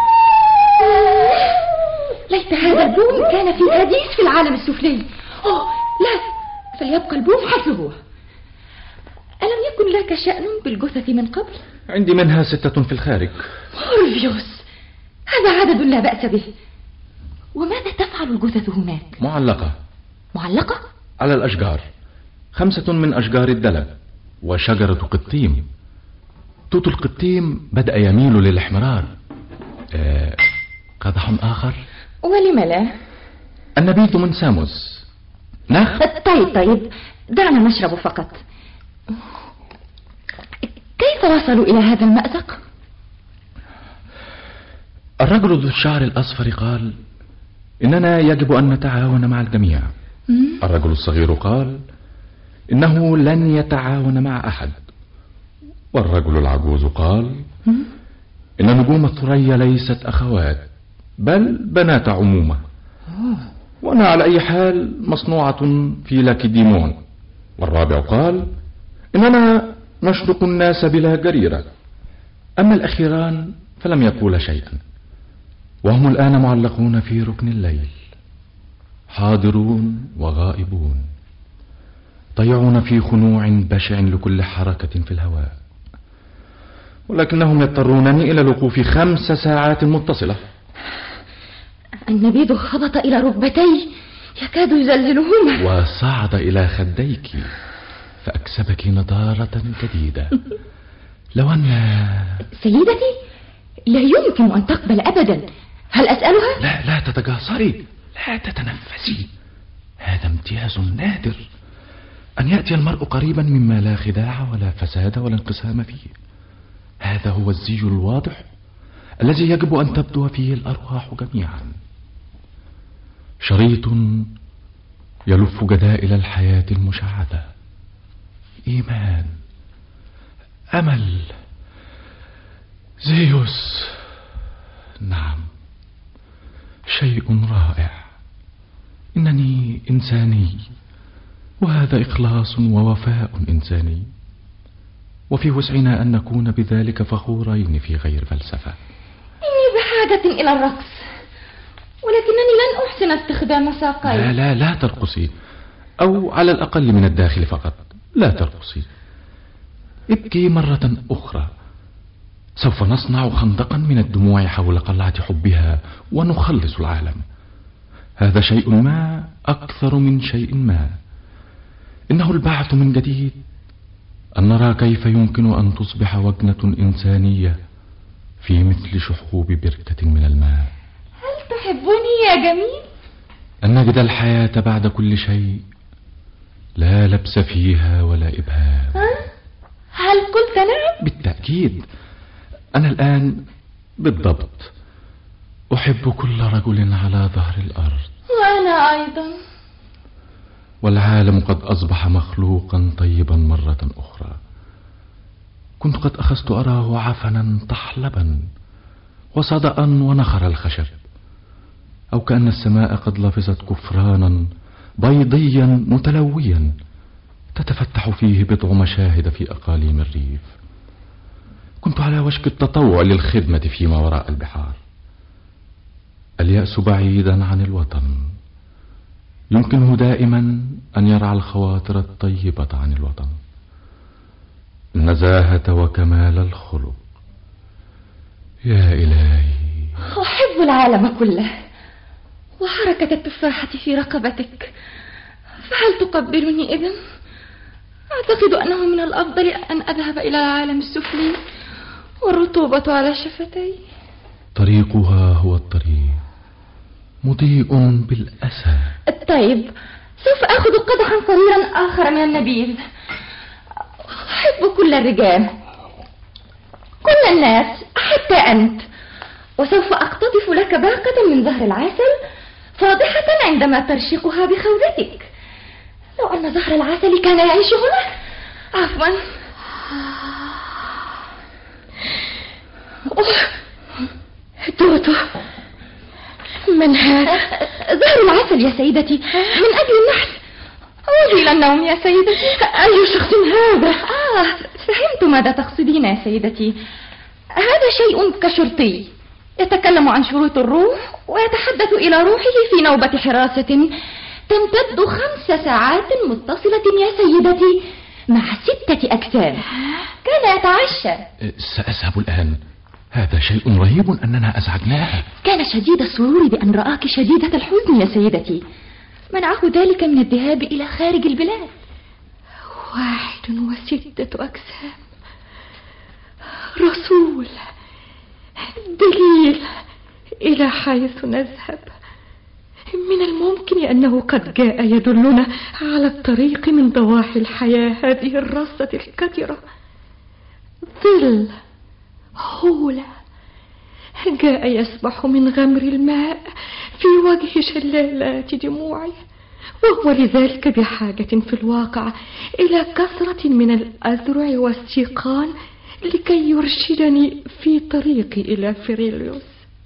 ليت هذا البوم كان في حديث في العالم السفلي. لا، فليبقى البوم حيث هو. ألم يكن لك شأن بالجثث من قبل؟ عندي منها 6 في الخارج. هورفيوس، هذا عدد لا بأس به. وماذا تفعل الجثث هناك؟ معلقة. معلقة؟ على الأشجار، 5 من أشجار الدلب، وشجرة قطيم. توت القطيم بدأ يميل للاحمرار. قدح آخر؟ ولم لا؟ النبيذ من ساموس. نخ؟ طيب، دعنا نشرب فقط. كيف وصلوا إلى هذا المأزق؟ الرجل ذو الشعر الأصفر قال إننا يجب أن نتعاون مع الجميع. الرجل الصغير قال إنه لن يتعاون مع أحد. والرجل العجوز قال إن نجوم الثريا ليست أخوات بل بنات عمومة، وأنا على أي حال مصنوعة في لاكيديمون. والرابع قال إننا نشرق الناس بلا جريرة. أما الأخيران فلم يقول شيئا، وهم الآن معلقون في ركن الليل، حاضرون وغائبون، ضيعون في خنوع بشع لكل حركة في الهواء، ولكنهم يضطرونني إلى الوقوف 5 ساعات متصلة. النبيذ خبط إلى ركبتي يكاد يزلزلهما، وصعد إلى خديك فأكسبك نضارة جديدة. لو أن سيدتي لا يمكن أن تقبل أبدا. هل أسألها؟ لا تتجاسري، لا تتنفسي. هذا امتياز نادر، أن يأتي المرء قريبا مما لا خداع ولا فساد ولا انقسام فيه. هذا هو الزي الواضح الذي يجب أن تبدو فيه الأرواح جميعا. شريط يلف جدائل الحياة المشعثة، إيمان، أمل، زيوس. نعم، شيء رائع. إنني إنساني، وهذا إخلاص ووفاء إنساني، وفي وسعنا أن نكون بذلك فخورين في غير فلسفة. إني بحاجة إلى الرقص، ولكنني لن أحسن استخدام ساقي. لا ترقصي. أو على الأقل من الداخل فقط. لا ترقصي، ابكي مرة أخرى. سوف نصنع خندقا من الدموع حول قلعة حبها ونخلص العالم. هذا شيء ما أكثر من شيء ما. إنه البعث من جديد، أن نرى كيف يمكن أن تصبح وجنة إنسانية في مثل شحوب بركة من الماء. هل تحبني يا جميل؟ أن نجد الحياة بعد كل شيء لا لبس فيها ولا إبهام. هل قلت نعم؟ بالتأكيد. أنا الآن بالضبط أحب كل رجل على ظهر الأرض. وأنا أيضا. والعالم قد أصبح مخلوقا طيبا مرة أخرى. كنت قد أخذت أراه عفنا طحلبا وصدأ ونخر الخشب، أو كأن السماء قد لفظت كفرانا بيضيا متلويا تتفتح فيه بضع مشاهد في أقاليم الريف. كنت على وشك التطوع للخدمة فيما وراء البحار. اليأس بعيدا عن الوطن، يمكنه دائما أن يرعى الخواطر الطيبة عن الوطن. النزاهة وكمال الخلق. يا إلهي، أحب العالم كله وحركة التفاحة في رقبتك. فهل تقبلني إذن؟ أعتقد أنه من الأفضل أن أذهب إلى العالم السفلي والرطوبة على شفتي. طريقها هو الطريق، مضيء بالأسى. طيب، سوف أخذ قدحا صغيرا آخر من النبيذ. أحب كل الرجال، كل الناس، حتى أنت. وسوف أقتطف لك باقة من زهر العسل فاضحة عندما ترشقها بخوذتك. لو أن زهر العسل كان يعيش هنا. عفوا. توتو، من هذا؟ زهر العسل يا سيدتي، من أجل النحل. عودي إلى النوم يا سيدتي. أي شخص هذا؟ فهمت ماذا تقصدين يا سيدتي. هذا شيء كشرطي يتكلم عن شروط الروح ويتحدث إلى روحه في نوبة حراسة تمتد 5 ساعات متصلة يا سيدتي، مع 6 أجسام. كان يتعشى. سأذهب الآن. هذا شيء رهيب أننا أزعجناها. كان شديد السرور بأن رآك شديدة الحزن يا سيدتي. منعه ذلك من الذهاب إلى خارج البلاد. 61 أجسام. رسول، دليل إلى حيث نذهب. من الممكن أنه قد جاء يدلنا على الطريق من ضواحي الحياة هذه الرصة الكثيرة. ظل هولة جاء يسبح من غمر الماء في وجه شلالات دموعي، وهو لذلك بحاجة في الواقع إلى كثرة من الأذرع والسيقان لكي يرشدني في طريقي إلى فريليوس.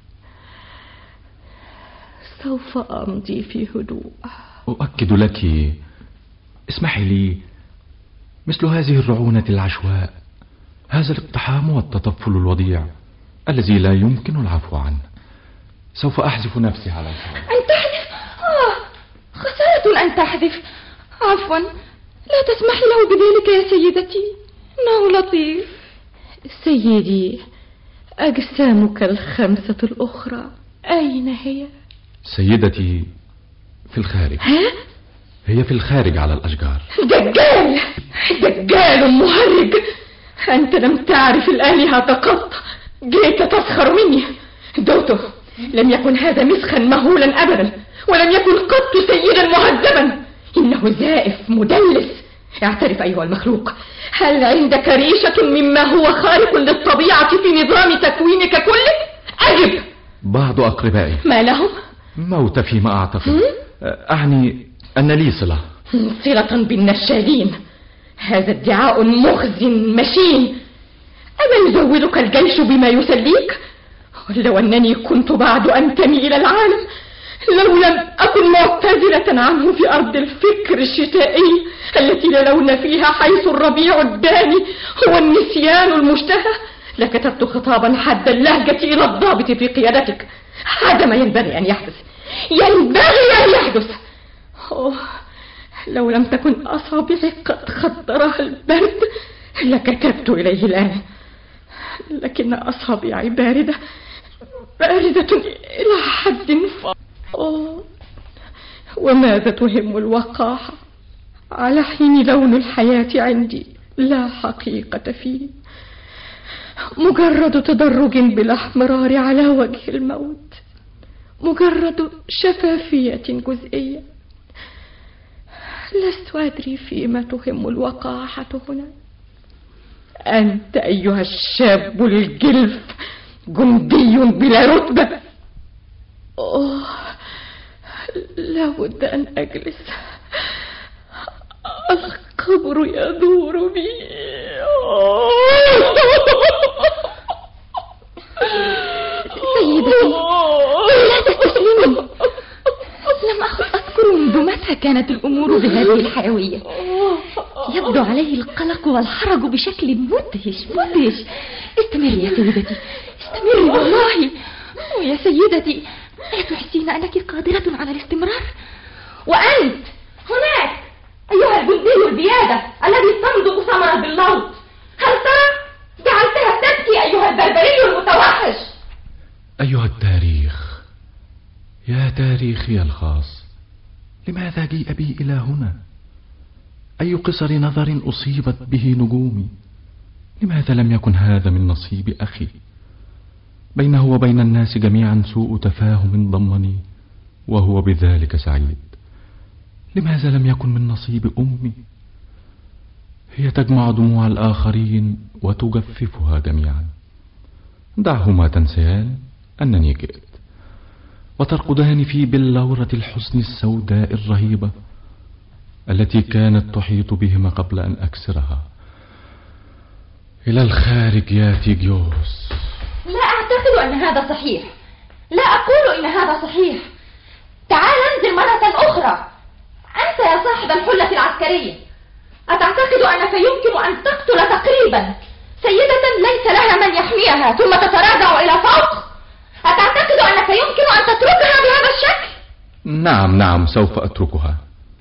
سوف أمضي في هدوء. أؤكد لك، اسمحي لي، مثل هذه الرعونة العشواء، هذا الاقتحام والتطفل الوضيع الذي لا يمكن العفو عنه، سوف أحذف نفسي على الحال. أن تحذف؟ خسارة أن تحذف. عفوا، لا تسمحي له بذلك يا سيدتي، إنه لطيف. سيدي، أجسامك 5 الأخرى أين هي؟ سيدتي، في الخارج. هي في الخارج على الأشجار. دجال، دجال مهرج. أنت لم تعرف الآلهة قط، جئت تسخر مني. دوتو، لم يكن هذا مسخا مهولا أبدا، ولم يكن قط سيدا مهذبا. إنه زائف مدلس. اعترف أيها المخلوق، هل عندك ريشة مما هو خارق للطبيعة في نظام تكوينك كله؟ أجب. بعض أقربائي. ما لهم؟ موت فيما أعتقد. أعني أن لي صلة بالنشالين. هذا ادعاء مخزٍ مشين. أما يزودك الجيش بما يسليك؟ لو أنني كنت بعد أنتمي إلى العالم، لو لم أكن معتزلة عنه في أرض الفكر الشتائي التي لا لون فيها، حيث الربيع الداني هو النسيان المشتهى، لكتبت خطابا حد اللهجة إلى الضابط في قيادتك. هذا ما ينبغي أن يحدث، ينبغي أن يحدث. لو لم تكن أصابعي قد خطرها البرد لكتبت إليه الآن، لكن أصابعي باردة إلى حد وماذا تهم الوقاحة على حين لون الحياة عندي لا حقيقة فيه، مجرد تدرج بالاحمرار على وجه الموت، مجرد شفافية جزئية. لست أدري فيما تهم الوقاحة هنا. أنت أيها الشاب الجلف جندي بلا رتبة. لا بد أن أجلس، القبر يدور بي. سيدتي لا تستسلمي، لم أذكر منذ متى كانت الأمور بهذه الحيوية. يبدو عليه القلق والحرج بشكل مدهش. استمري يا سيدتي، استمري والله. ويا سيدتي لا تحسين أنك قادرة على الاستمرار؟ وأنت هناك أيها الجندي البيادة الذي تمضغ ثمرة بالموت، هل ترى جعلتها تبكي أيها البربري المتوحش؟ أيها التاريخ، يا تاريخي الخاص، لماذا جيء بي إلى هنا؟ أي قصر نظر أصيبت به نجومي؟ لماذا لم يكن هذا من نصيب أخي؟ بينه وبين الناس جميعا سوء تفاهم ضمني، وهو بذلك سعيد. لماذا لم يكن من نصيب أمي؟ هي تجمع دموع الآخرين وتجففها جميعا. دعهما تنسيان أنني جئت، وترقدان في بلورة الحزن السوداء الرهيبة التي كانت تحيط بهما قبل أن أكسرها. إلى الخارج يا تيجيوس. لا أعتقد أن هذا صحيح، لا أقول إن هذا صحيح. تعال انزل مرة أخرى. أنت يا صاحب الحلة العسكرية، أتعتقد أنك يمكن أن تقتل تقريبا سيدة ليس لها من يحميها ثم تتراجع إلى فوق؟ أتعتقد أنك يمكن أن تتركها بهذا الشكل؟ نعم سوف أتركها.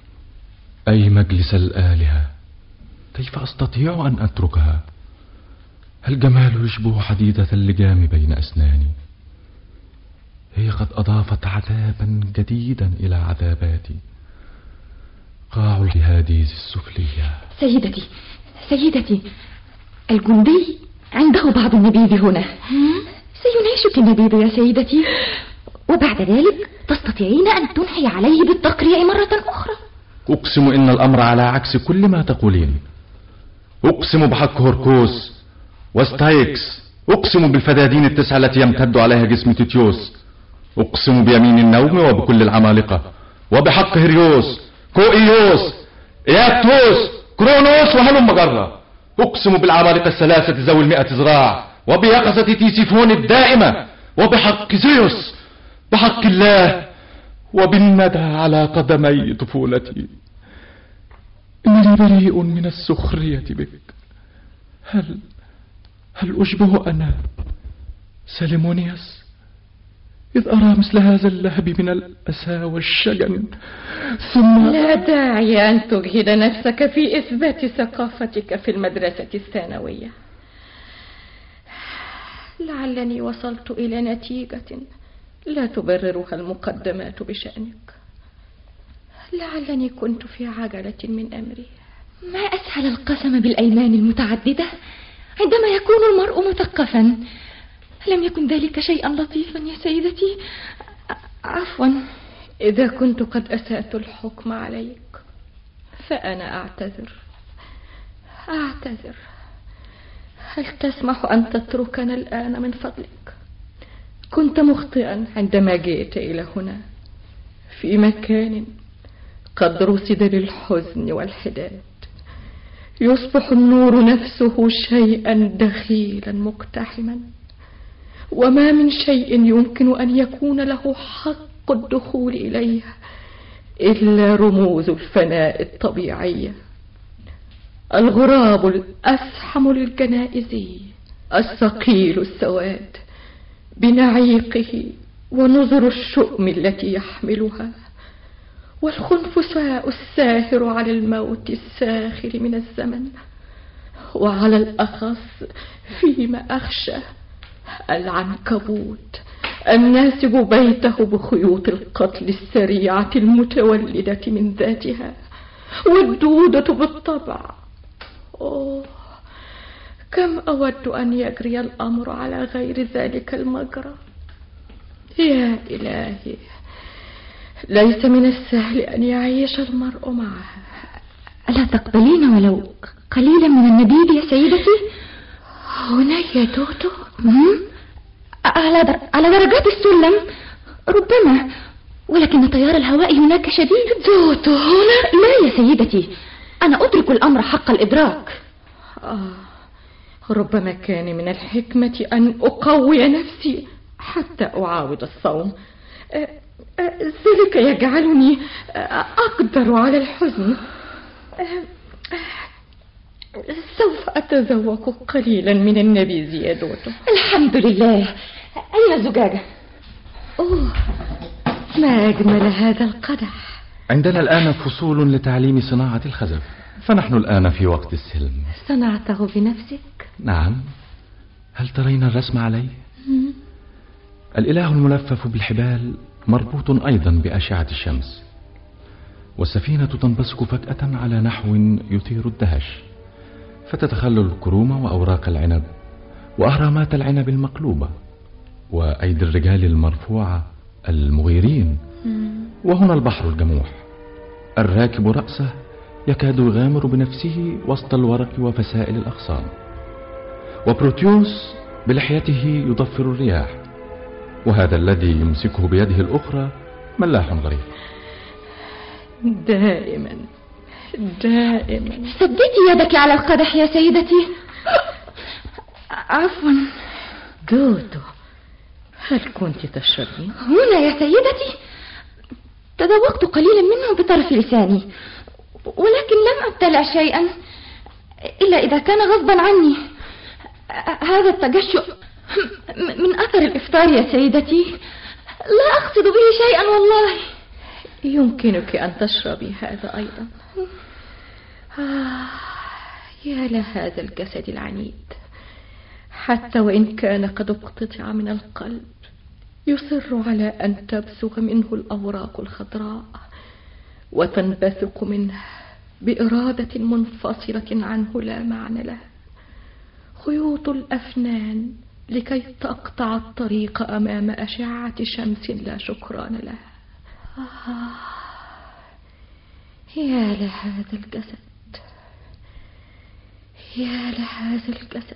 أي مجلس الآلهة، كيف أستطيع أن أتركها؟ الجمال يشبه حديدة اللجام بين أسناني. هي قد أضافت عذابا جديدا إلى عذاباتي. قاع الهاديز السفلية. سيدتي الجندي عنده بعض النبيذ هنا، سينعشك النبيذ يا سيدتي، وبعد ذلك تستطيعين أن تنحي عليه بالتقريع مرة أخرى. أقسم إن الأمر على عكس كل ما تقولين. أقسم بحق هوركوس وستايكس، أقسم بالفدادين التسعة التي يمتد عليها جسم تيتيوس، أقسم بيمين النوم وبكل العمالقة، وبحق هيريوس، كوئيوس، إيابتوس، كرونوس وهلم مجرة. أقسم بالعمالقة الثلاثة ذوي 100 ذراع، وبيقظة تيسيفون الدائمة، وبحق زيوس، بحق الله، وبالندى على قدمي طفولتي. إنني بريء من السخرية بك. هل أشبه أنا سليمونيوس إذ أرى مثل هذا اللهب من الأسى والشجن؟ ثم لا داعي أن تجهد نفسك في إثبات ثقافتك في المدرسة الثانوية. لعلني وصلت إلى نتيجة لا تبررها المقدمات بشأنك. لعلني كنت في عجلة من أمري. ما أسهل القسم بالأيمان المتعددة عندما يكون المرء مثقفا. لم يكن ذلك شيئا لطيفا يا سيدتي. عفوا إذا كنت قد أسأت الحكم عليك فأنا أعتذر. هل تسمح أن تتركنا الآن من فضلك؟ كنت مخطئا عندما جئت إلى هنا، في مكان قد رصد للحزن والحداد. يصبح النور نفسه شيئا دخيلا مقتحما، وما من شيء يمكن أن يكون له حق الدخول إليه إلا رموز الفناء الطبيعية. الغراب الأسحم للجنائز، الثقيل السواد بنعيقه ونظر الشؤم التي يحملها، والخنفساء الساهر على الموت الساخر من الزمن، وعلى الأخص فيما أخشى العنكبوت الناسج بيته بخيوط القتل السريعة المتولدة من ذاتها، والدودة بالطبع. أوه، كم أود أن يجري الأمر على غير ذلك المجرى. يا إلهي، ليس من السهل أن يعيش المرء معها. ألا تقبلين ولو قليلا من النبيذ يا سيدتي؟ هنا يا توتو؟ على درجات السلم ربما، ولكن تيار الهواء هناك شديد. توتو هنا؟ لا يا سيدتي، أنا أدرك الأمر حق الإدراك. ربما كان من الحكمة أن أقوي نفسي حتى أعاود الصوم، ذلك يجعلني أقدر على الحزن. سوف أتذوق قليلا من النبيذ يا دوتو. الحمد لله. أين الزجاجة؟ ما أجمل هذا القدح. عندنا الآن فصول لتعليم صناعة الخزف، فنحن الآن في وقت السلم. صنعته بنفسك؟ نعم. هل ترين الرسم عليه؟ الإله الملفف بالحبال مربوط أيضا بأشعة الشمس، والسفينة تنبثق فجأة على نحو يثير الدهش، فتتخلل الكروم وأوراق العنب وأهرامات العنب المقلوبة وأيدي الرجال المرفوعة المغيرين. وهنا البحر الجموح، الراكب رأسه يكاد يغامر بنفسه وسط الورق وفسائل الأغصان، وبروتيوس بلحيته يضفر الرياح، وهذا الذي يمسكه بيده الأخرى ملاح غريب. دائما سديتي يدك على القدح يا سيدتي. عفوا. دوتو، هل كنت تشربين؟ هنا يا سيدتي، تذوقت قليلا منه بطرف لساني، ولكن لم أبتلع شيئا إلا إذا كان غصبا عني. هذا التجشؤ من أثر الإفطار يا سيدتي، لا أقصد به شيئا والله. يمكنك أن تشربي هذا أيضا. يا لهذا الجسد العنيد، حتى وإن كان قد اقتطع من القلب يصر على أن تبزغ منه الأوراق الخضراء وتنبثق منه بإرادة منفصلة عنه لا معنى له خيوط الأفنان لكي تقطع الطريق أمام أشعة شمس لا شكران لها. يا لهذا الجسد، يا لهذا الجسد،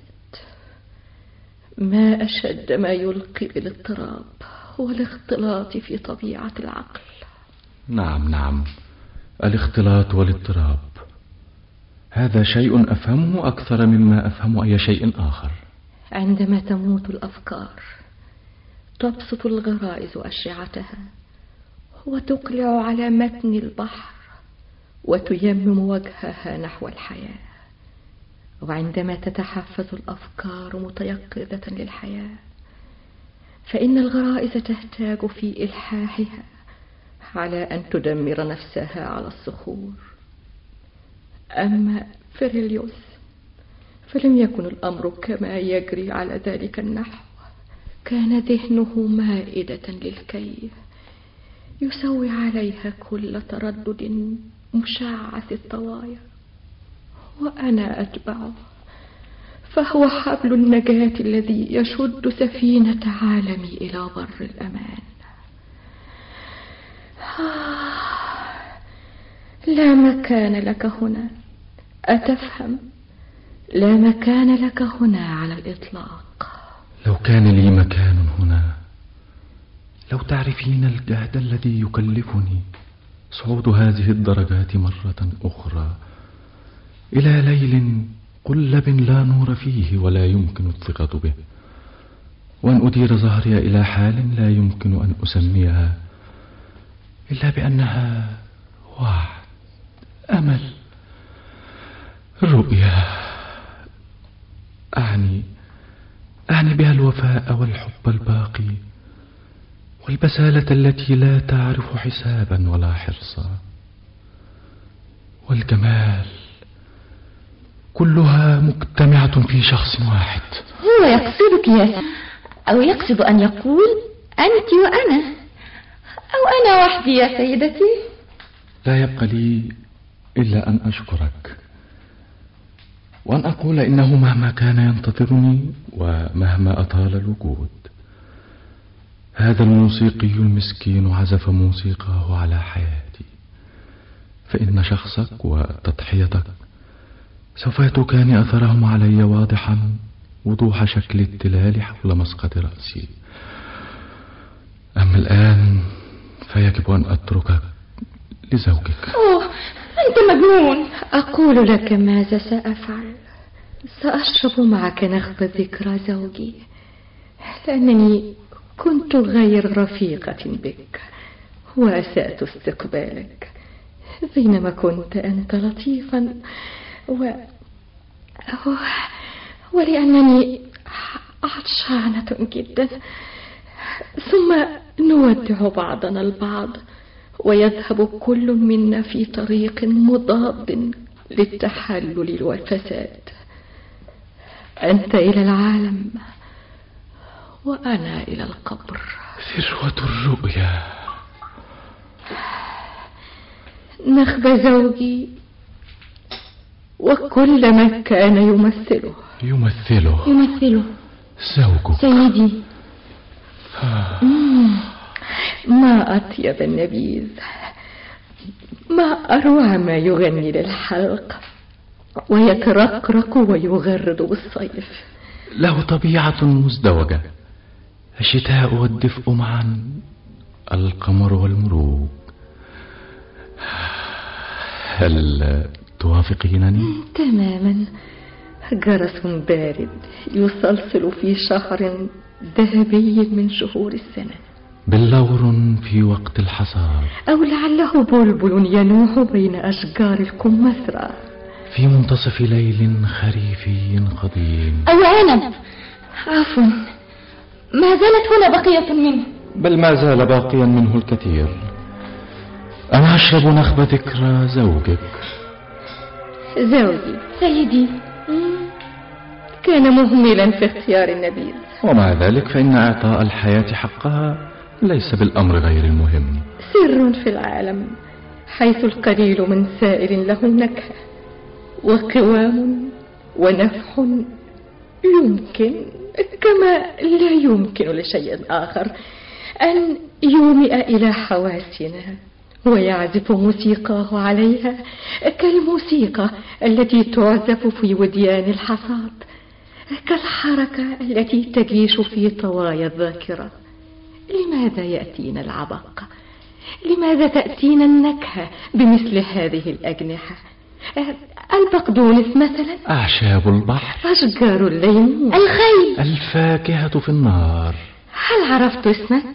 ما أشد ما يلقي بالاضطراب والاختلاط في طبيعة العقل. نعم، الاختلاط والاضطراب، هذا شيء أفهمه أكثر مما أفهم أي شيء آخر. عندما تموت الأفكار تبسط الغرائز أشعتها وتقلع على متن البحر وتيمم وجهها نحو الحياة، وعندما تتحفز الأفكار متيقظة للحياة فإن الغرائز تحتاج في إلحاحها على أن تدمر نفسها على الصخور. أما فيريليوس فلم يكن الأمر كما يجري على ذلك النحو، كان ذهنه مائدة للكي يسوي عليها كل تردد مشعث الطوايا، وأنا أتبعه، فهو حبل النجاة الذي يشد سفينة عالمي إلى بر الأمان. لا مكان لك هنا، أتفهم؟ لا مكان لك هنا على الإطلاق. لو كان لي مكان هنا، لو تعرفين الجهد الذي يكلفني صعود هذه الدرجات مرة أخرى إلى ليل قلب لا نور فيه ولا يمكن الثقة به، وأن أدير ظهري إلى حال لا يمكن أن أسميها إلا بأنها وعد، أمل، رؤيا، أعني بها الوفاء والحب الباقي والبسالة التي لا تعرف حسابا ولا حرصا، والجمال كلها مجتمعة في شخص واحد. هو يقصدك يا أو يقصد أن يقول أنت وأنا، أو أنا وحدي يا سيدتي؟ لا يبقى لي إلا أن أشكرك، وأن أقول إنه مهما كان ينتظرني ومهما أطال الوجود، هذا الموسيقي المسكين عزف موسيقاه على حياتي، فإن شخصك وتضحيتك سوف يتركان أثرهم علي واضحا وضوح شكل التلال حول مسقط رأسي. أما الآن فيجب أن أتركك لزوجك. أوه، أنت مجنون. أقول لك ماذا سأفعل. سأشرب معك نخبة ذكرى زوجي، لأنني كنت غير رفيقة بك وأسأت استقبالك بينما كنت أنت لطيفا ولأنني عطشانة جدا. ثم نودع بعضنا البعض ويذهب كل منا في طريق مضاد للتحلل والفساد. أنت إلى العالم وأنا إلى القبر. ذروة الرؤيا. نخبة زوجي وكل ما كان يمثله زوجك سيدي. ما أطيب النبيذ، ما أروع ما يغني للحلق ويترقرق ويغرد بالصيف. له طبيعة مزدوجة، الشتاء والدفء معا، القمر والمروج. هل توافقينني؟ تماما. جرس بارد يصلصل في شهر ذهبي من شهور السنة، بلور في وقت الحصاد، أو لعله بلبل ينوح بين أشجار الكمثرى في منتصف ليل خريفي قديم، أو عنب. عفوا، ما زالت هنا بقية منه. بل ما زال باقيا منه الكثير. أنا أشرب نخبة ذكرى زوجك. زوجي سيدي كان مهملا في اختيار النبيذ، ومع ذلك فإن إعطاء الحياة حقها ليس بالأمر غير المهم. سر في العالم حيث القليل من سائل له نكهة وقوام ونفح يمكن كما لا يمكن لشيء آخر أن يومئ إلى حواسنا ويعزف موسيقاه عليها كالموسيقى التي تعزف في وديان الحصاد، كالحركة التي تجيش في طوايا الذاكرة. لماذا يأتينا العبق؟ لماذا تأتينا النكهة بمثل هذه الأجنحة؟ البقدونس مثلا، أعشاب البحر، أشجار الليمون، الخيل، الفاكهة في النار. هل عرفت اسمك؟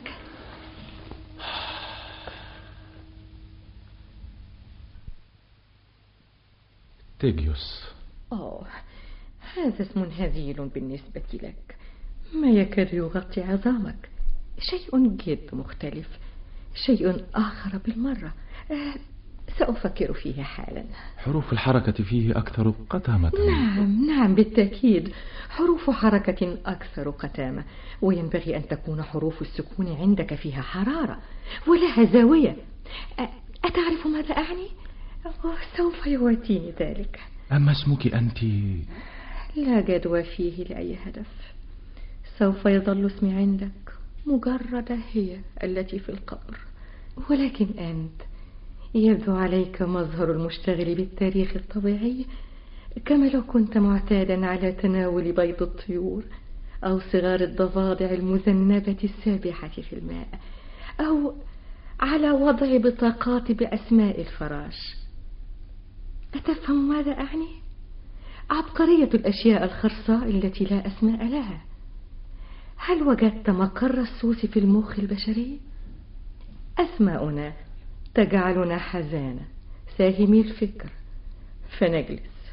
تيجيوس. هذا اسم هزيل بالنسبة لك، ما يكاد يغطي عظامك. شيء جد مختلف، شيء آخر بالمرة. سأفكر فيه حالا. حروف الحركة فيه أكثر قتامة. نعم بالتأكيد، حروف حركة أكثر قتامة، وينبغي أن تكون حروف السكون عندك فيها حرارة ولها زاوية. أتعرف ماذا أعني؟ سوف يواتيني ذلك. أما اسمك أنت؟ لا جدوى فيه لأي هدف. سوف يظل اسمي عندك مجرد هي التي في القبر، ولكن أنت يبدو عليك مظهر المشتغل بالتاريخ الطبيعي، كما لو كنت معتادا على تناول بيض الطيور أو صغار الضفادع المذنبة السابحة في الماء، أو على وضع بطاقات بأسماء الفراش. أتفهم ماذا أعني؟ عبقرية الأشياء الخرصاء التي لا أسماء لها. هل وجدت مقر السوس في المخ البشري؟ أسماؤنا تجعلنا حزانة ساهمي الفكر، فنجلس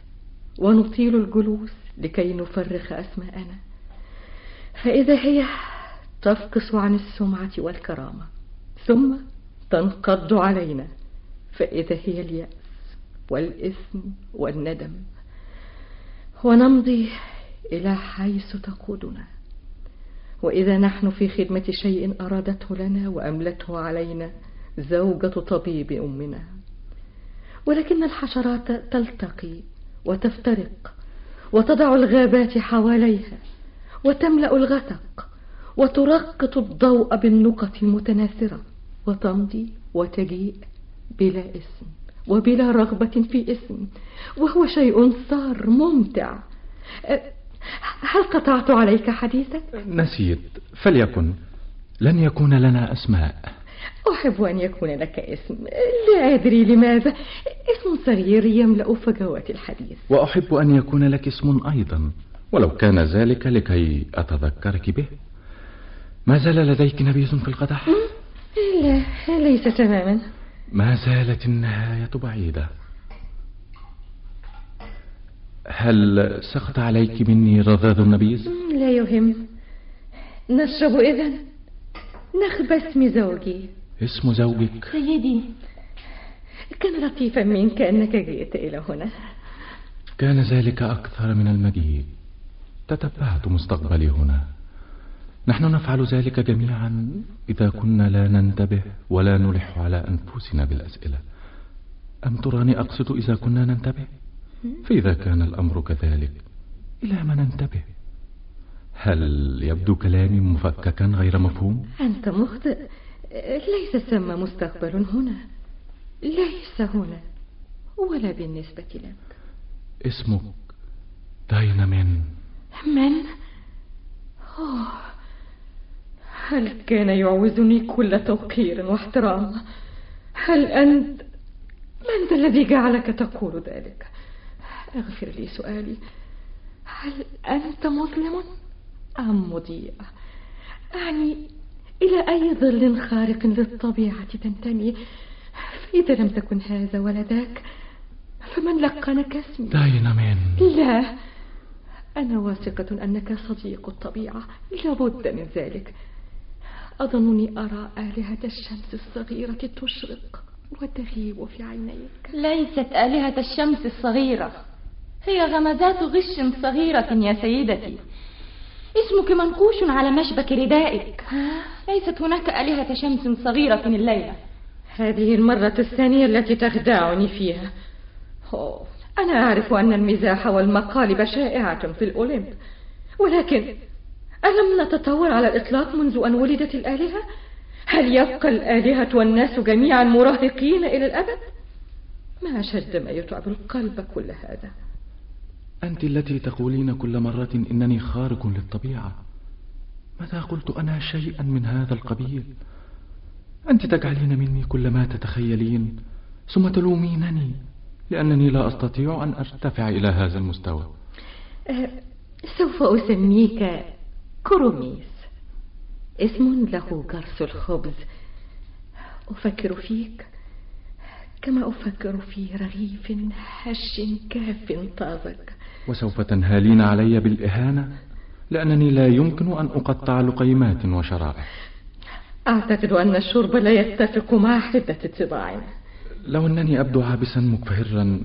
ونطيل الجلوس لكي نفرخ أسماءنا، فإذا هي تفقس عن السمعة والكرامة، ثم تنقض علينا، فإذا هي اليأس والإثم والندم، ونمضي إلى حيث تقودنا. وإذا نحن في خدمة شيء أرادته لنا وأملته علينا زوجة طبيب أمنا، ولكن الحشرات تلتقي وتفترق وتضع الغابات حواليها وتملأ الغتق وترقط الضوء بالنقط المتناثرة، وتمضي وتجيء بلا اسم وبلا رغبة في اسم، وهو شيء صار ممتع. هل قطعت عليك حديثك؟ نسيت، فليكن. لن يكون لنا أسماء. أحب أن يكون لك اسم، لا أدري لماذا، اسم صغير يملأ فجوات الحديث. وأحب أن يكون لك اسم أيضا، ولو كان ذلك لكي أتذكرك به. ما زال لديك نبيذ في القدح؟ لا، ليس تماما. ما زالت النهاية بعيدة. هل سقط عليك مني رذاذ النبيذ؟ لا يهم. نشرب إذن. نخب اسم زوجي. اسم زوجك؟ سيدي، كان لطيفا منك أنك جئت إلى هنا. كان ذلك أكثر من المجيء. تتبعت مستقبلي هنا. نحن نفعل ذلك جميعا إذا كنا لا ننتبه ولا نلح على أنفسنا بالأسئلة. أم تراني أقصد إذا كنا ننتبه؟ فإذا كان الأمر كذلك، إلى ما ننتبه؟ هل يبدو كلامي مفككا غير مفهوم؟ أنت مخطئ. ليس ثم مستقبل هنا، ليس هنا ولا بالنسبة لك. اسمك داينامين. من؟ هل كان يعوزني كل توقير واحترام؟ هل أنت؟ من ذا الذي جعلك تقول ذلك؟ اغفر لي سؤالي، هل أنت مظلم أم مضيء؟ أعني إلى أي ظل خارق للطبيعة تنتمي؟ فإذا لم تكن هذا ولا ذاك، فمن لقنك اسمي؟ داينامين. لا، أنا واثقة أنك صديق الطبيعة، لابد من ذلك. أظنني أرى آلهة الشمس الصغيرة تشرق وتغيب في عينيك. ليست آلهة الشمس الصغيرة، هي غمزات غش صغيرة يا سيدتي. اسمك منقوش على مشبك ردائك. ليست هناك آلهة شمس صغيرة الليلة. هذه المرة الثانية التي تخدعني فيها. أنا أعرف أن المزاح والمقالب شائعة في الأولمب، ولكن ألم نتطور على الإطلاق منذ أن ولدت الآلهة؟ هل يبقى الآلهة والناس جميعا مراهقين إلى الأبد؟ ما أشد ما يتعب القلب كل هذا. أنت التي تقولين كل مرة إنني خارق للطبيعة. متى قلت أنا شيئا من هذا القبيل؟ أنت تجعلين مني كل ما تتخيلين، ثم تلومينني لأنني لا أستطيع أن أرتفع إلى هذا المستوى. سوف أسميك كروميس، اسم له جرس الخبز. أفكر فيك كما أفكر في رغيف هش كاف طازج. وسوف تنهالين علي بالإهانة لأنني لا يمكن أن أقطع لقيمات وشرائح. أعتقد أن الشرب لا يتفق مع حدة طباعنا. لو أنني أبدو عابسا مكفهرا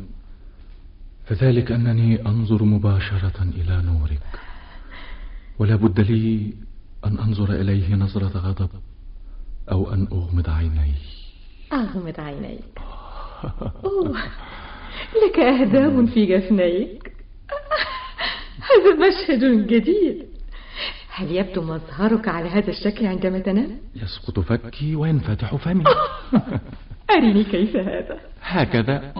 فذلك أنني أنظر مباشرة إلى نورك، ولا بد لي أن أنظر إليه نظرة غضب أو أن أغمض عيني. أغمض عينيك. لك أهداب في جفنيك. هذا مشهد جديد. هل يبدو مظهرك على هذا الشكل عندما تنام؟ يسقط فكي وينفتح فمي. أريني كيف هذا. هكذا.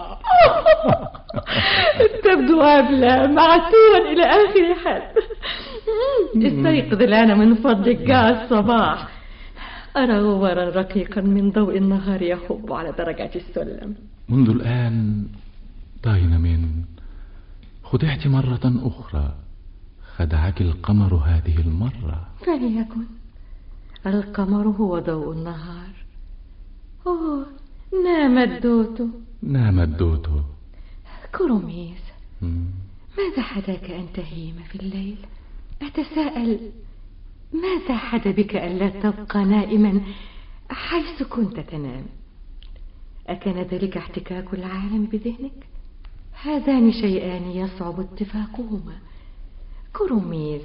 تبدو أبلى معتوها إلى آخر حد. استيقظ الآن من فضلك، جاء الصباح. أرى غبارا رقيقا من ضوء النهار يهب على درجات السلم. منذ الآن داينامين، خدعت مرة أخرى. خدعك القمر هذه المرة. فليكن. القمر هو ضوء النهار. نام الدوتو. نام الدوتو. كروميس، ماذا حداك أن تهيم في الليل؟ أتساءل ماذا حدا بك ألا تبقى نائما حيث كنت تنام؟ أكان ذلك احتكاك العالم بذهنك؟ هذان شيئان يصعب اتفاقهما. كروميز،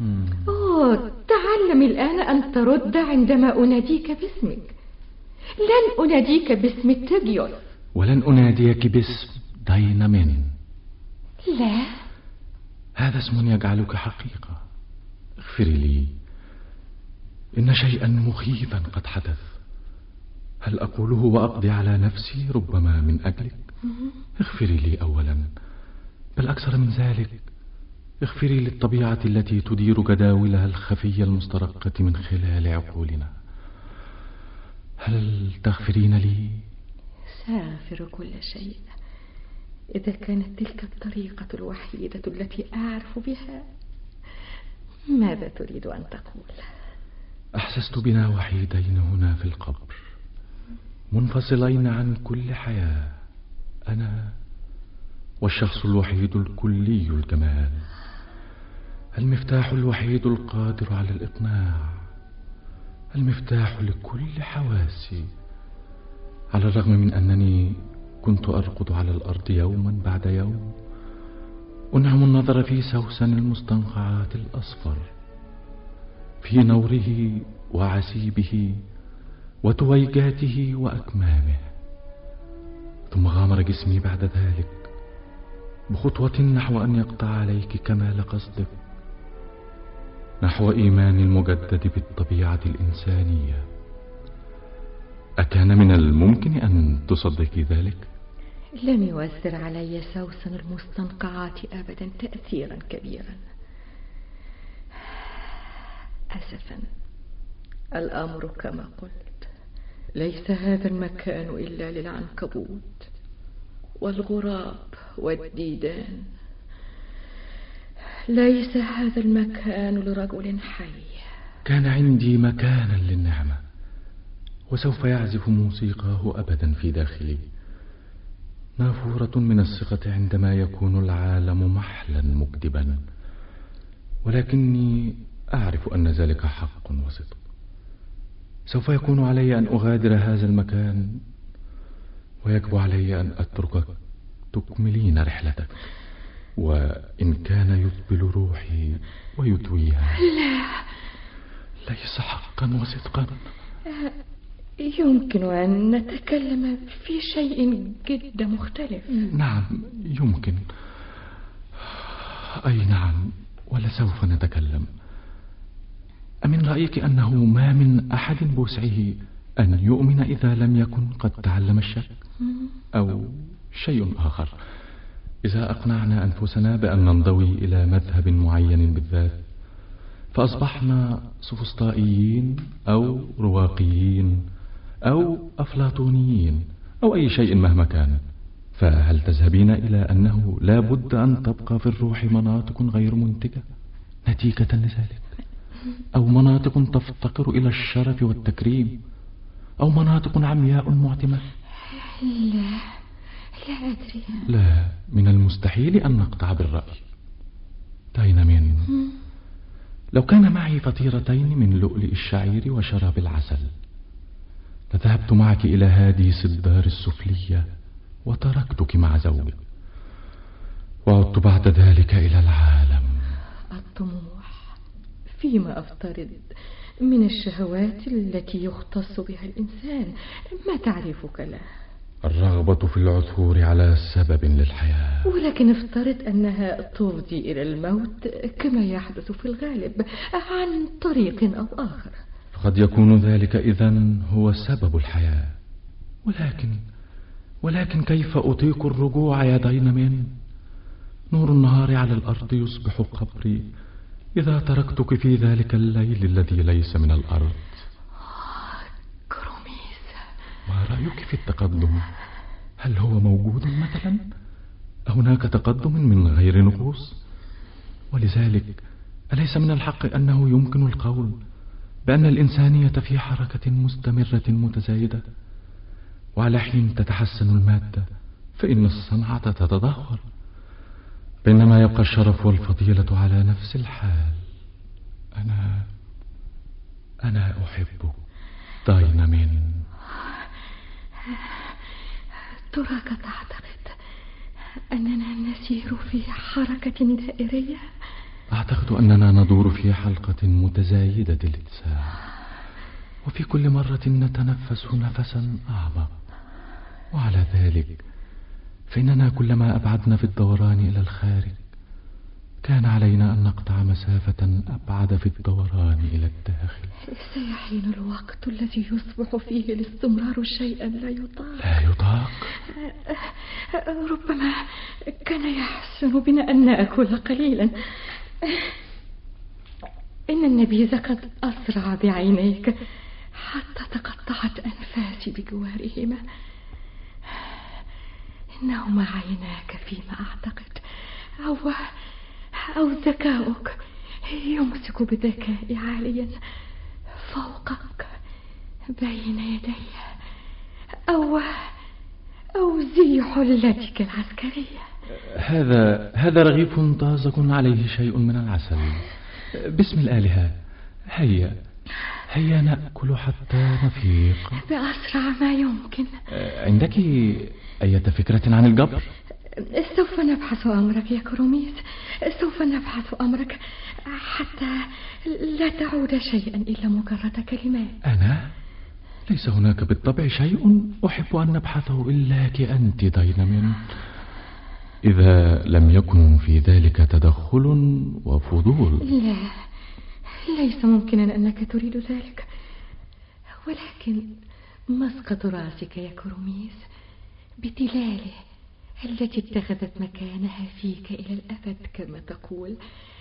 تعلم الآن أن ترد عندما أناديك باسمك. لن أناديك باسم تيجيوس، ولن أناديك باسم داينامين. لا، هذا اسم يجعلك حقيقة. اغفري لي، إن شيئا مخيفا قد حدث. هل أقوله وأقضي على نفسي ربما من أجلك؟ اغفري لي أولا، بل أكثر من ذلك اغفري للطبيعة التي تدير جداولها الخفية المسترقة من خلال عقولنا. هل تغفرين لي؟ سأغفر كل شيء إذا كانت تلك الطريقة الوحيدة التي أعرف بها. ماذا تريد أن تقول؟ أحسست بنا وحيدين هنا في القبر، منفصلين عن كل حياة، أنا والشخص الوحيد الكلي الجمال، المفتاح الوحيد القادر على الإقناع، المفتاح لكل حواسي. على الرغم من أنني كنت أرقد على الأرض يوما بعد يوم، أنعم النظر في سوسن المستنقعات الأصفر، في نوره وعسيبه وتويجاته وأكمامه. ثم غامر جسمي بعد ذلك بخطوة نحو أن يقطع عليك كمال قصدك، نحو إيمان المجدد بالطبيعة الإنسانية. أكان من الممكن أن تصدقي ذلك؟ لم يؤثر علي سوسن المستنقعات أبدا تأثيرا كبيرا. أسفا، الأمر كما قلت، ليس هذا المكان إلا للعنكبوت والغراب والديدان. ليس هذا المكان لرجل حي. كان عندي مكانا للنعمة، وسوف يعزف موسيقاه أبدا في داخلي، نافورة من الثقة عندما يكون العالم محلا مكدبا، ولكني أعرف أن ذلك حق وصدق. سوف يكون علي أن أغادر هذا المكان، ويجب علي أن أتركك تكملين رحلتك، وإن كان يقبل روحي ويتويها. لا، ليس حقا وصدقا. يمكن أن نتكلم في شيء جد مختلف. نعم يمكن، أي نعم، ولسوف نتكلم. أمن رأيك أنه ما من أحد بوسعه أن يؤمن إذا لم يكن قد تعلم الشك؟ أو شيء آخر، إذا أقنعنا أنفسنا بأن ننضوي إلى مذهب معين بالذات، فأصبحنا سفسطائيين أو رواقيين أو أفلاطونيين أو أي شيء مهما كان، فهل تذهبين إلى أنه لا بد أن تبقى في الروح مناطق غير منتجة نتيجة لذلك، أو مناطق تفتقر إلى الشرف والتكريم، أو مناطق عمياء معتمة؟ لا أدري. لا، من المستحيل أن نقطع بالرأي. داينامين، لو كان معي فطيرتين من لؤلؤ الشعير وشراب العسل، لذهبت معك إلى هذه الدار السفلية وتركتك مع زوجك، وعدت بعد ذلك إلى العالم. الطموح فيما أفترض من الشهوات التي يختص بها الإنسان، ما تعرفك له؟ الرغبة في العثور على سبب للحياة. ولكن افترض أنها تفضي إلى الموت كما يحدث في الغالب عن طريق أو آخر. قد يكون ذلك إذن هو سبب الحياة، ولكن كيف أطيق الرجوع يا داينامين؟ نور النهار على الأرض يصبح قبري إذا تركتك في ذلك الليل الذي ليس من الأرض. كروميز، ما رأيك في التقدم؟ هل هو موجود مثلا؟ هناك تقدم من غير نقوص؟ ولذلك أليس من الحق أنه يمكن القول بأن الإنسانية في حركة مستمرة متزايدة، وعلى حين تتحسن المادة فإن الصنعة تتدهور، بينما يبقى الشرف والفضيلة على نفس الحال. أنا أحبك داينامين. تراك تعتقد أننا نسير في حركة دائرية؟ أعتقد أننا ندور في حلقة متزايدة الاتساع، وفي كل مرة نتنفس نفسا أعمق، وعلى ذلك فإننا كلما أبعدنا في الدوران إلى الخارج كان علينا أن نقطع مسافة أبعد في الدوران إلى الداخل. سيحين الوقت الذي يصبح فيه الاستمرار شيئا لا يطاق. لا يطاق؟ ربما كان يحسن بنا أن نأكل قليلا. إن النبيذ قد أسرع بعينيك حتى تقطعت أنفاسي بجوارهما. إنهما عيناك فيما أعتقد، أو ذكاؤك يمسك بذكائي عاليا فوقك بين يدي، أو زي حلتك العسكرية. هذا رغيف طازج عليه شيء من العسل. باسم الآلهة، هيا نأكل حتى نفيق بأسرع ما يمكن. عندك أي فكرة عن الجبر؟ سوف نبحث أمرك يا كروميس، سوف نبحث أمرك حتى لا تعود شيئا إلا مجرد كلمات. أنا؟ ليس هناك بالطبع شيء أحب أن نبحثه إلاك أنت داينامين، إذا لم يكن في ذلك تدخل وفضول. لا، ليس ممكنا أنك تريد ذلك، ولكن مسقط رأسك يا كروميس بتلاله التي اتخذت مكانها فيك إلى الأبد كما تقول،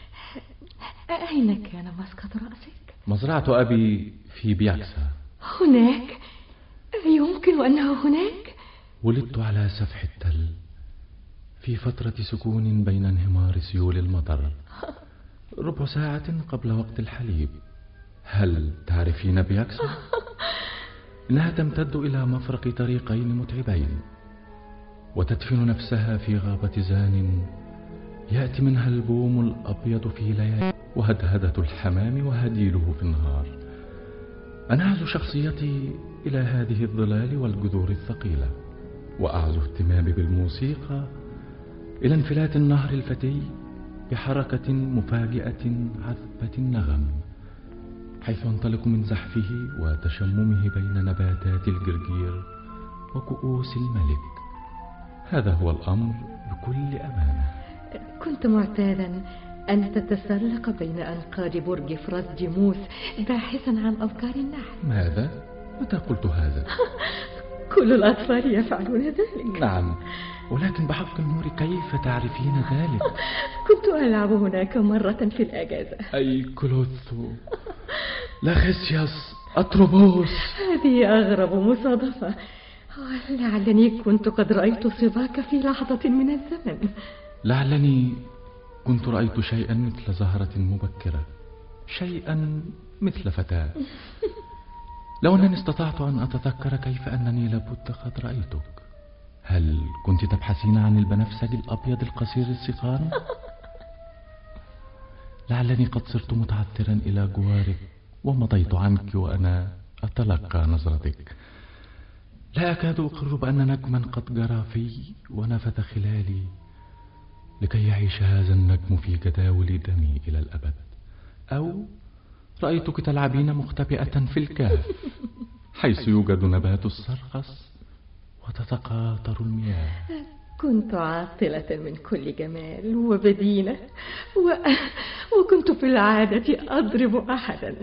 أين كان مسقط رأسك؟ مزرعة أبي في بياكسا. هناك؟ يمكن أنه هناك؟ ولدت على سفح التل في فترة سكون بين انهمار سيول المطر، ربع ساعة قبل وقت الحليب. هل تعرفين بياكسا؟ إنها تمتد إلى مفرق طريقين متعبين، وتدفن نفسها في غابة زان يأتي منها البوم الأبيض في ليالي وهدهدة الحمام وهديله في النهار. أنعز شخصيتي إلى هذه الظلال والجذور الثقيلة، وأعزو اهتمامي بالموسيقى إلى انفلات النهر الفتي بحركة مفاجئة عذبة النغم، حيث انطلق من زحفه وتشممه بين نباتات الجرجير وكؤوس الملك. هذا هو الأمر بكل أمانة. كنت معتادا أن تتسلق بين أنقاض برج فراس ديموس باحثا عن أفكار النحل. ماذا؟ متى قلت هذا؟ كل الأطفال يفعلون ذلك. نعم، ولكن بحق النور كيف تعرفين ذلك؟ كنت ألعب هناك مرة في الأجازة. أي كلوثو، لاخيسياس، أتروبوس. هذه أغرب مصادفة، لعلني كنت قد رأيت صباك في لحظة من الزمن. لعلني كنت رأيت شيئا مثل زهرة مبكرة، شيئا مثل فتاة. لو أنني استطعت أن أتذكر كيف أنني لابد قد رأيتك. هل كنت تبحثين عن البنفسج الأبيض القصير السقان؟ لعلني قد صرت متعثرا إلى جوارك ومضيت عنك وأنا أتلقى نظرتك. لا أكاد أقر بأن نجما قد جرى في ونفث خلالي لكي يعيش هذا النجم في جداول دمي إلى الأبد. أو رأيتك تلعبين مختبئة في الكهف حيث يوجد نبات السرخس وتتقاطر المياه. كنت عاطلة من كل جمال وبدينة وكنت في العادة أضرب أحدا.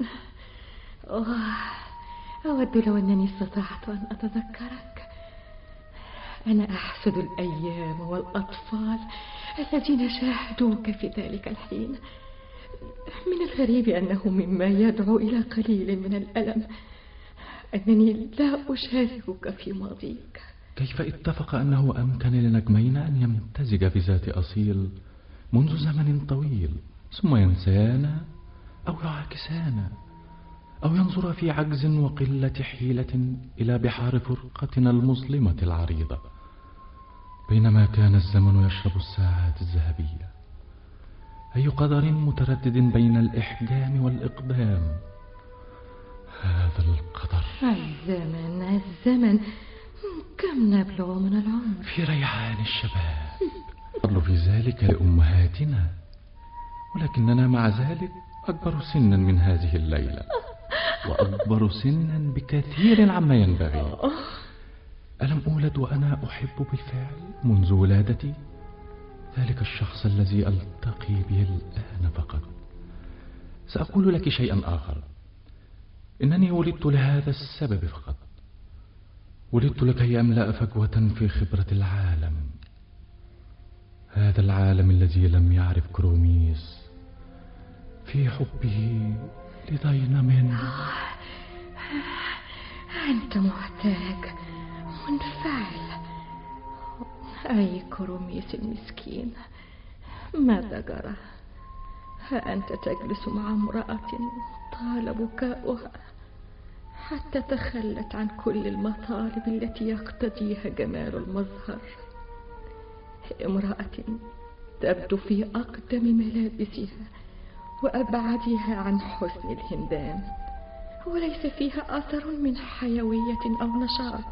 أود لو أنني استطعت أن أتذكرك. أنا أحسد الأيام والأطفال الذين شاهدوك في ذلك الحين. من الغريب أنه مما يدعو إلى قليل من الألم أنني لا أشاركك في ماضيك. كيف اتفق أنه أمكن لنجمين أن يمتزج بذات أصيل منذ زمن طويل ثم ينسانا أو يعاكسانا أو ينظر في عجز وقلة حيلة إلى بحار فرقتنا المظلمة العريضة، بينما كان الزمن يشرب الساعات الذهبية؟ أي قدر متردد بين الإحجام والإقدام. هذا القدر. الزمن كم نبلغ من العمر؟ في ريعان الشباب. فضل في ذلك لأمهاتنا، ولكننا مع ذلك أكبر سنا من هذه الليلة، وأكبر سنا بكثير عما ينبغي. ألم أولد وأنا أحب بالفعل منذ ولادتي ذلك الشخص الذي ألتقي به الآن فقط؟ سأقول لك شيئا آخر. إنني ولدت لهذا السبب فقط. ولدت لكي أملأ فجوة في خبرة العالم، هذا العالم الذي لم يعرف كروميس في حبه لدينامين. أنت محتاج، منفعل. أي كروميس المسكين، ماذا جرى؟ ها أنت تجلس مع امرأة طال بكاؤها حتى تخلت عن كل المطالب التي يقتضيها جمال المظهر. امرأة تبدو في أقدم ملابسها وأبعدها عن حسن الهندام، وليس فيها أثر من حيوية أو نشاط،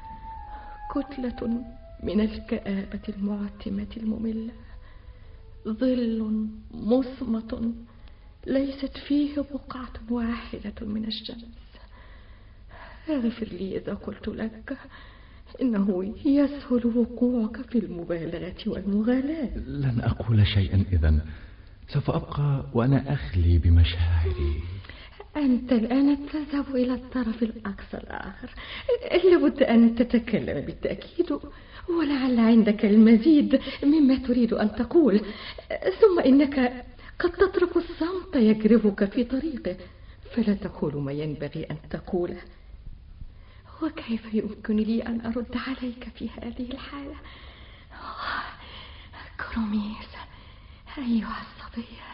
كتلة من الكآبة المعتمة المملة، ظل مصمت ليست فيه بقعة واحدة من الشمس. اغفر لي إذا قلت لك إنه يسهل وقوعك في المبالغة والمغالاة. لن أقول شيئا إذن، سوف أبقى وأنا أخلي بمشاعري. أنت الآن تذهب إلى الطرف الأقصى الآخر. لابد أن تتكلم بالتأكيد، ولعل عندك المزيد مما تريد أن تقول، ثم إنك قد تترك الصمت يجرفك في طريقه، فلا تقول ما ينبغي أن تقوله. وكيف يمكن لي أن أرد عليك في هذه الحالة؟ كروميس أيها الصبية،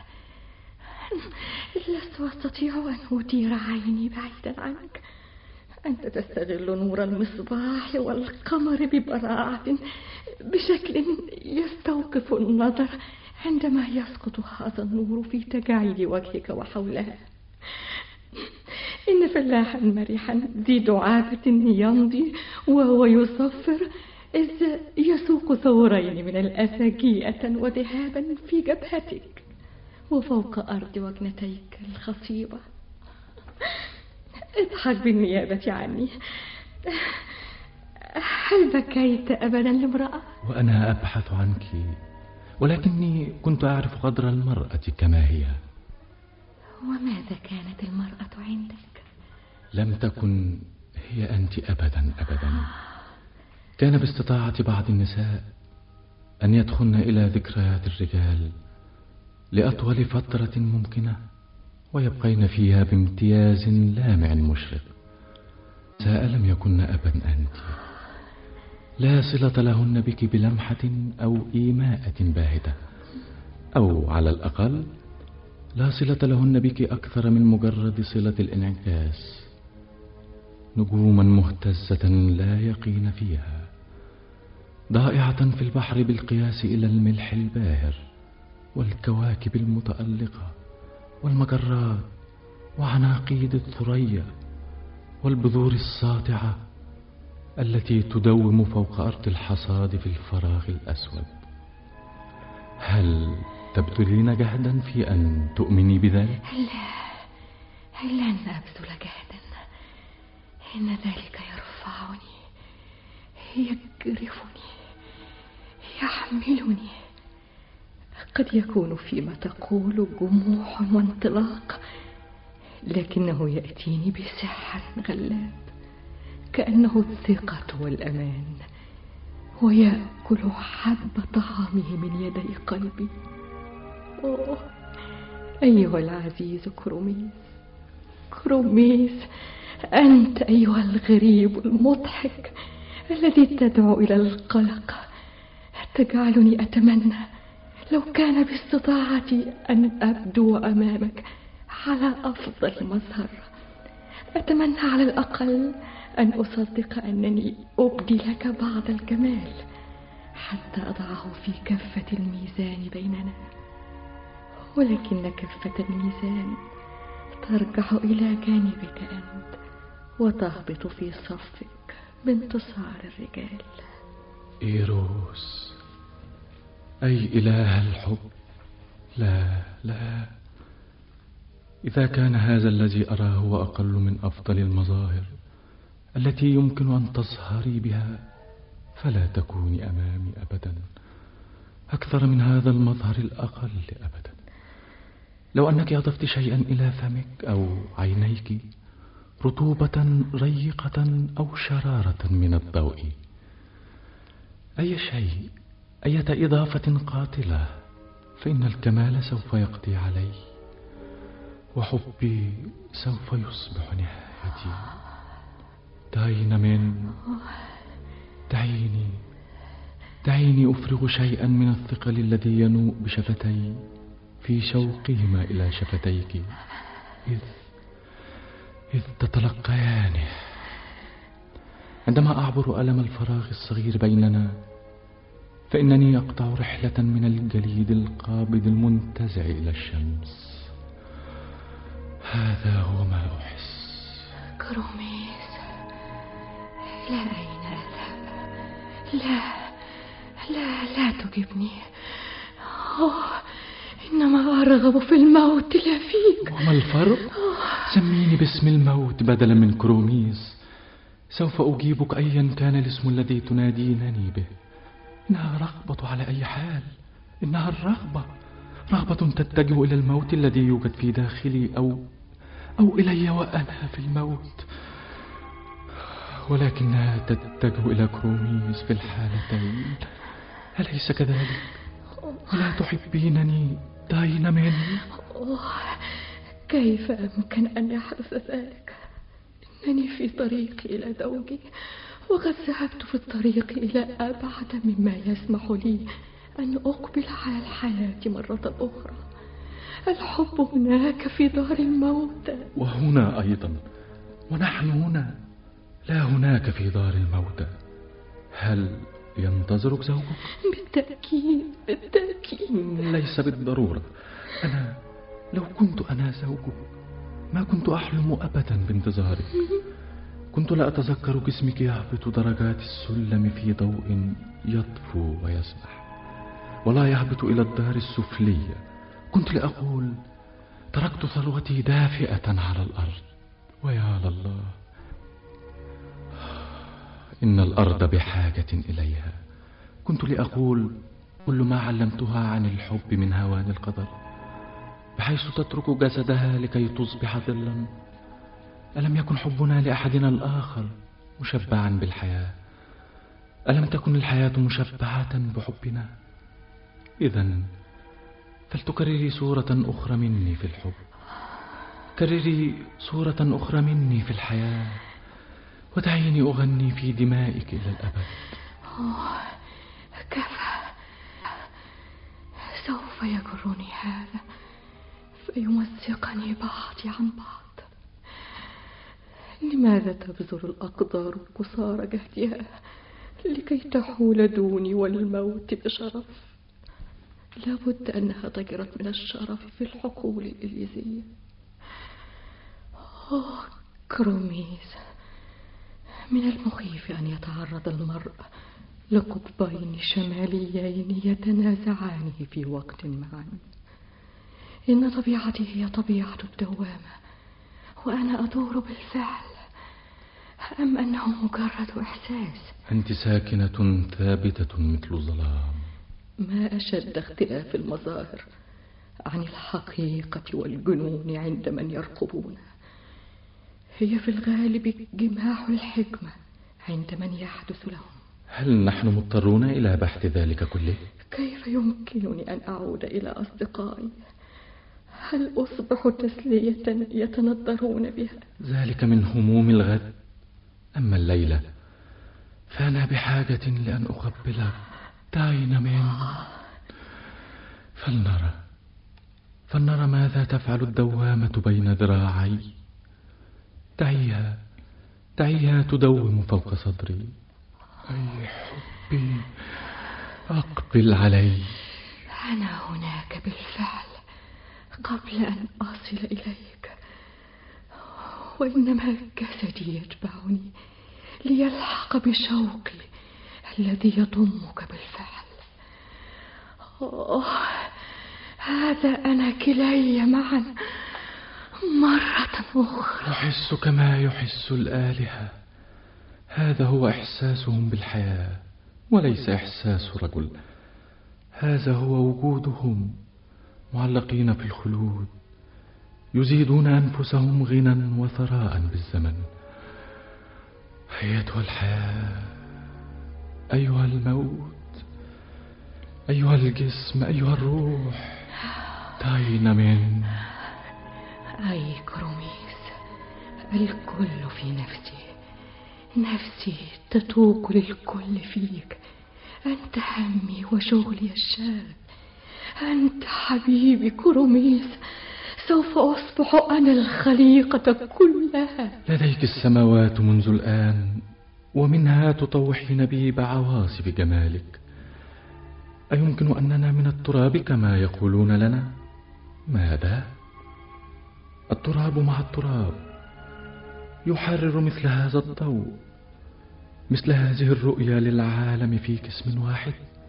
لست أستطيع أن أدير عيني بعيدا عنك. أنت تستغل نور المصباح والقمر ببراعة بشكل يستوقف النظر عندما يسقط هذا النور في تجاعيد وجهك وحولها. إن فلاحا مرحا ذي دعابة يمضي وهو يصفر إذ يسوق ثورين من الأسى جيئة وذهابا في جبهتك وفوق أرض وجنتيك الخصيبة. اضحك بالنيابة عني. هل بكيت أبدا لامرأة؟ وأنا أبحث عنك، ولكني كنت أعرف قدر المرأة كما هي. وماذا كانت المرأة عندك؟ لم تكن هي أنت أبدا أبدا. كان باستطاعة بعض النساء أن يدخلن إلى ذكريات الرجال لأطول فترة ممكنة ويبقين فيها بامتياز لامع مشرق. نساء لم يكن أبا أنت، لا صلة لهن بك بلمحة أو إيماءة باهتة، أو على الأقل لا صلة لهن بك أكثر من مجرد صلة الانعكاس. نجوما مهتزة لا يقين فيها، ضائعة في البحر بالقياس إلى الملح الباهر، والكواكب المتألقة، والمجرات، وعناقيد الثريا، والبذور الساطعة التي تدوم فوق أرض الحصاد في الفراغ الأسود. هل تبذلين جهدا في أن تؤمني بذلك؟ لا، لن أبذل جهدا. إن ذلك يرفعني، يجرفني، يحملني. قد يكون فيما تقول جموح وانطلاق، لكنه يأتيني بسحر غلاب، كأنه الثقة والأمان، ويأكل حب طعامه من يدي قلبي. أوه أيها العزيز كروميس، كروميس، أنت أيها الغريب المضحك الذي تدعو إلى القلق، تجعلني أتمنى لو كان باستطاعتي أن أبدو أمامك على أفضل مظهر. أتمنى على الأقل أن أصدق أنني أبدي لك بعض الجمال حتى أضعه في كفة الميزان بيننا، ولكن كفة الميزان ترجع إلى جانبك أنت وتهبط في صفك بانتصار الرجال. إيروس، أي إله الحب، لا لا، إذا كان هذا الذي أراه هو أقل من أفضل المظاهر التي يمكن أن تظهري بها، فلا تكوني أمامي أبدا أكثر من هذا المظهر الأقل أبدا. لو أنك أضفت شيئا إلى فمك أو عينيك، رطوبة ريقة أو شرارة من الضوء، أي شيء، أية إضافة قاتلة، فإن الكمال سوف يقضي علي، وحبي سوف يصبح نهايتي. دعيني أفرغ شيئا من الثقل الذي ينوء بشفتي في شوقهما إلى شفتيك إذ تتلقيانه. عندما أعبر ألم الفراغ الصغير بيننا، فإنني أقطع رحلة من الجليد القابض المنتزع إلى الشمس. هذا هو ما أحس. كروميس، إلى أين أذهب؟ لا تجبني. إنما أرغب في الموت لا فيك. وما الفرق؟ سميني باسم الموت بدلا من كروميس، سوف أجيبك أيا كان الاسم الذي تنادينني به. إنها رغبة على أي حال، إنها رغبة تتجه إلى الموت الذي يوجد في داخلي أو إلي وأنا في الموت، ولكنها تتجه إلى كروميس في الحالتين. أليس كذلك؟ ولا تحبينني داينامين؟ كيف أمكن أن يحدث ذلك؟ إنني في طريقي إلى زوجي، وقد ذهبت في الطريق إلى أبعد مما يسمح لي أن أقبل على الحياة مرة أخرى. الحب هناك في دار الموت، وهنا أيضا، ونحن هنا، لا هناك في دار الموت. هل ينتظرك زوجك؟ بالتأكيد. ليس بالضرورة. لو كنت أنا زوجك ما كنت أحلم أبدا بانتظارك. كنت لا أتذكر جسمك يهبط درجات السلم في ضوء يطفو ويسبح، ولا يهبط إلى الدار السفلية. كنت لأقول تركت ثروتي دافئة على الأرض، ويا لله، إن الأرض بحاجة إليها. كنت لأقول كل ما علمتها عن الحب من هوان القدر، بحيث تترك جسدها لكي تصبح ظلا. ألم يكن حبنا لأحدنا الآخر مشبعا بالحياة؟ ألم تكن الحياة مشبعة بحبنا؟ إذن فلتكرري صورة أخرى مني في الحب، كرري صورة أخرى مني في الحياة، ودعيني أغني في دمائك إلى الأبد. كفى. سوف يجرني هذا فيمزقني بعضي عن بعض. لماذا تبذل الأقدار قصارى جهدها لكي تحول دوني والموت بشرف؟ لابد أنها تجرت من الشرف في الحقول الإليزية. كروميس، من المخيف أن يتعرض المرء لقطبين شماليين يتنازعان في وقت معا. إن طبيعتي هي طبيعة الدوامة، وأنا أدور بالفعل، أم أنه مجرد إحساس؟ أنت ساكنة ثابتة مثل الظلام. ما أشد اختلاف المظاهر عن الحقيقة والجنون عند من يرقبون. هي في الغالب جماح الحكمة عند من يحدث لهم. هل نحن مضطرون إلى بحث ذلك كله؟ كيف يمكنني أن أعود إلى أصدقائي؟ هل أصبح تسلية يتنظرون بها؟ ذلك من هموم الغد. أما الليلة فأنا بحاجة لأن أقبلك داينامين. فلنرى ماذا تفعل الدوامة بين ذراعي. دعيها تدوم فوق صدري. أي حبي، أقبل علي. أنا هناك بالفعل قبل أن أصل إليك. وإنما جسدي يتبعني ليلحق بشوقي الذي يضمك بالفعل. هذا أنا كلي معا مرة أخرى. أحس كما يحس الآلهة. هذا هو إحساسهم بالحياة وليس إحساس رجل. هذا هو وجودهم معلقين في الخلود، يزيدون أنفسهم غنى وثراء بالزمن. أيتها الحياة، أيها الموت، أيها الجسم، أيها الروح، تعين من أي كروميس، الكل في نفسي، نفسي تتوق للكل فيك. أنت همي وشغلي الشاغل، أنت حبيبي كروميس. سوف أصبح أنا الخليقة كلها. لديك السماوات منذ الآن، ومنها تطوحين بي بعواصف جمالك. أيمكن أننا من التراب كما يقولون لنا؟ ماذا؟ التراب مع التراب يحرر مثل هذا الضوء، مثل هذه الرؤيا للعالم في جسم واحد.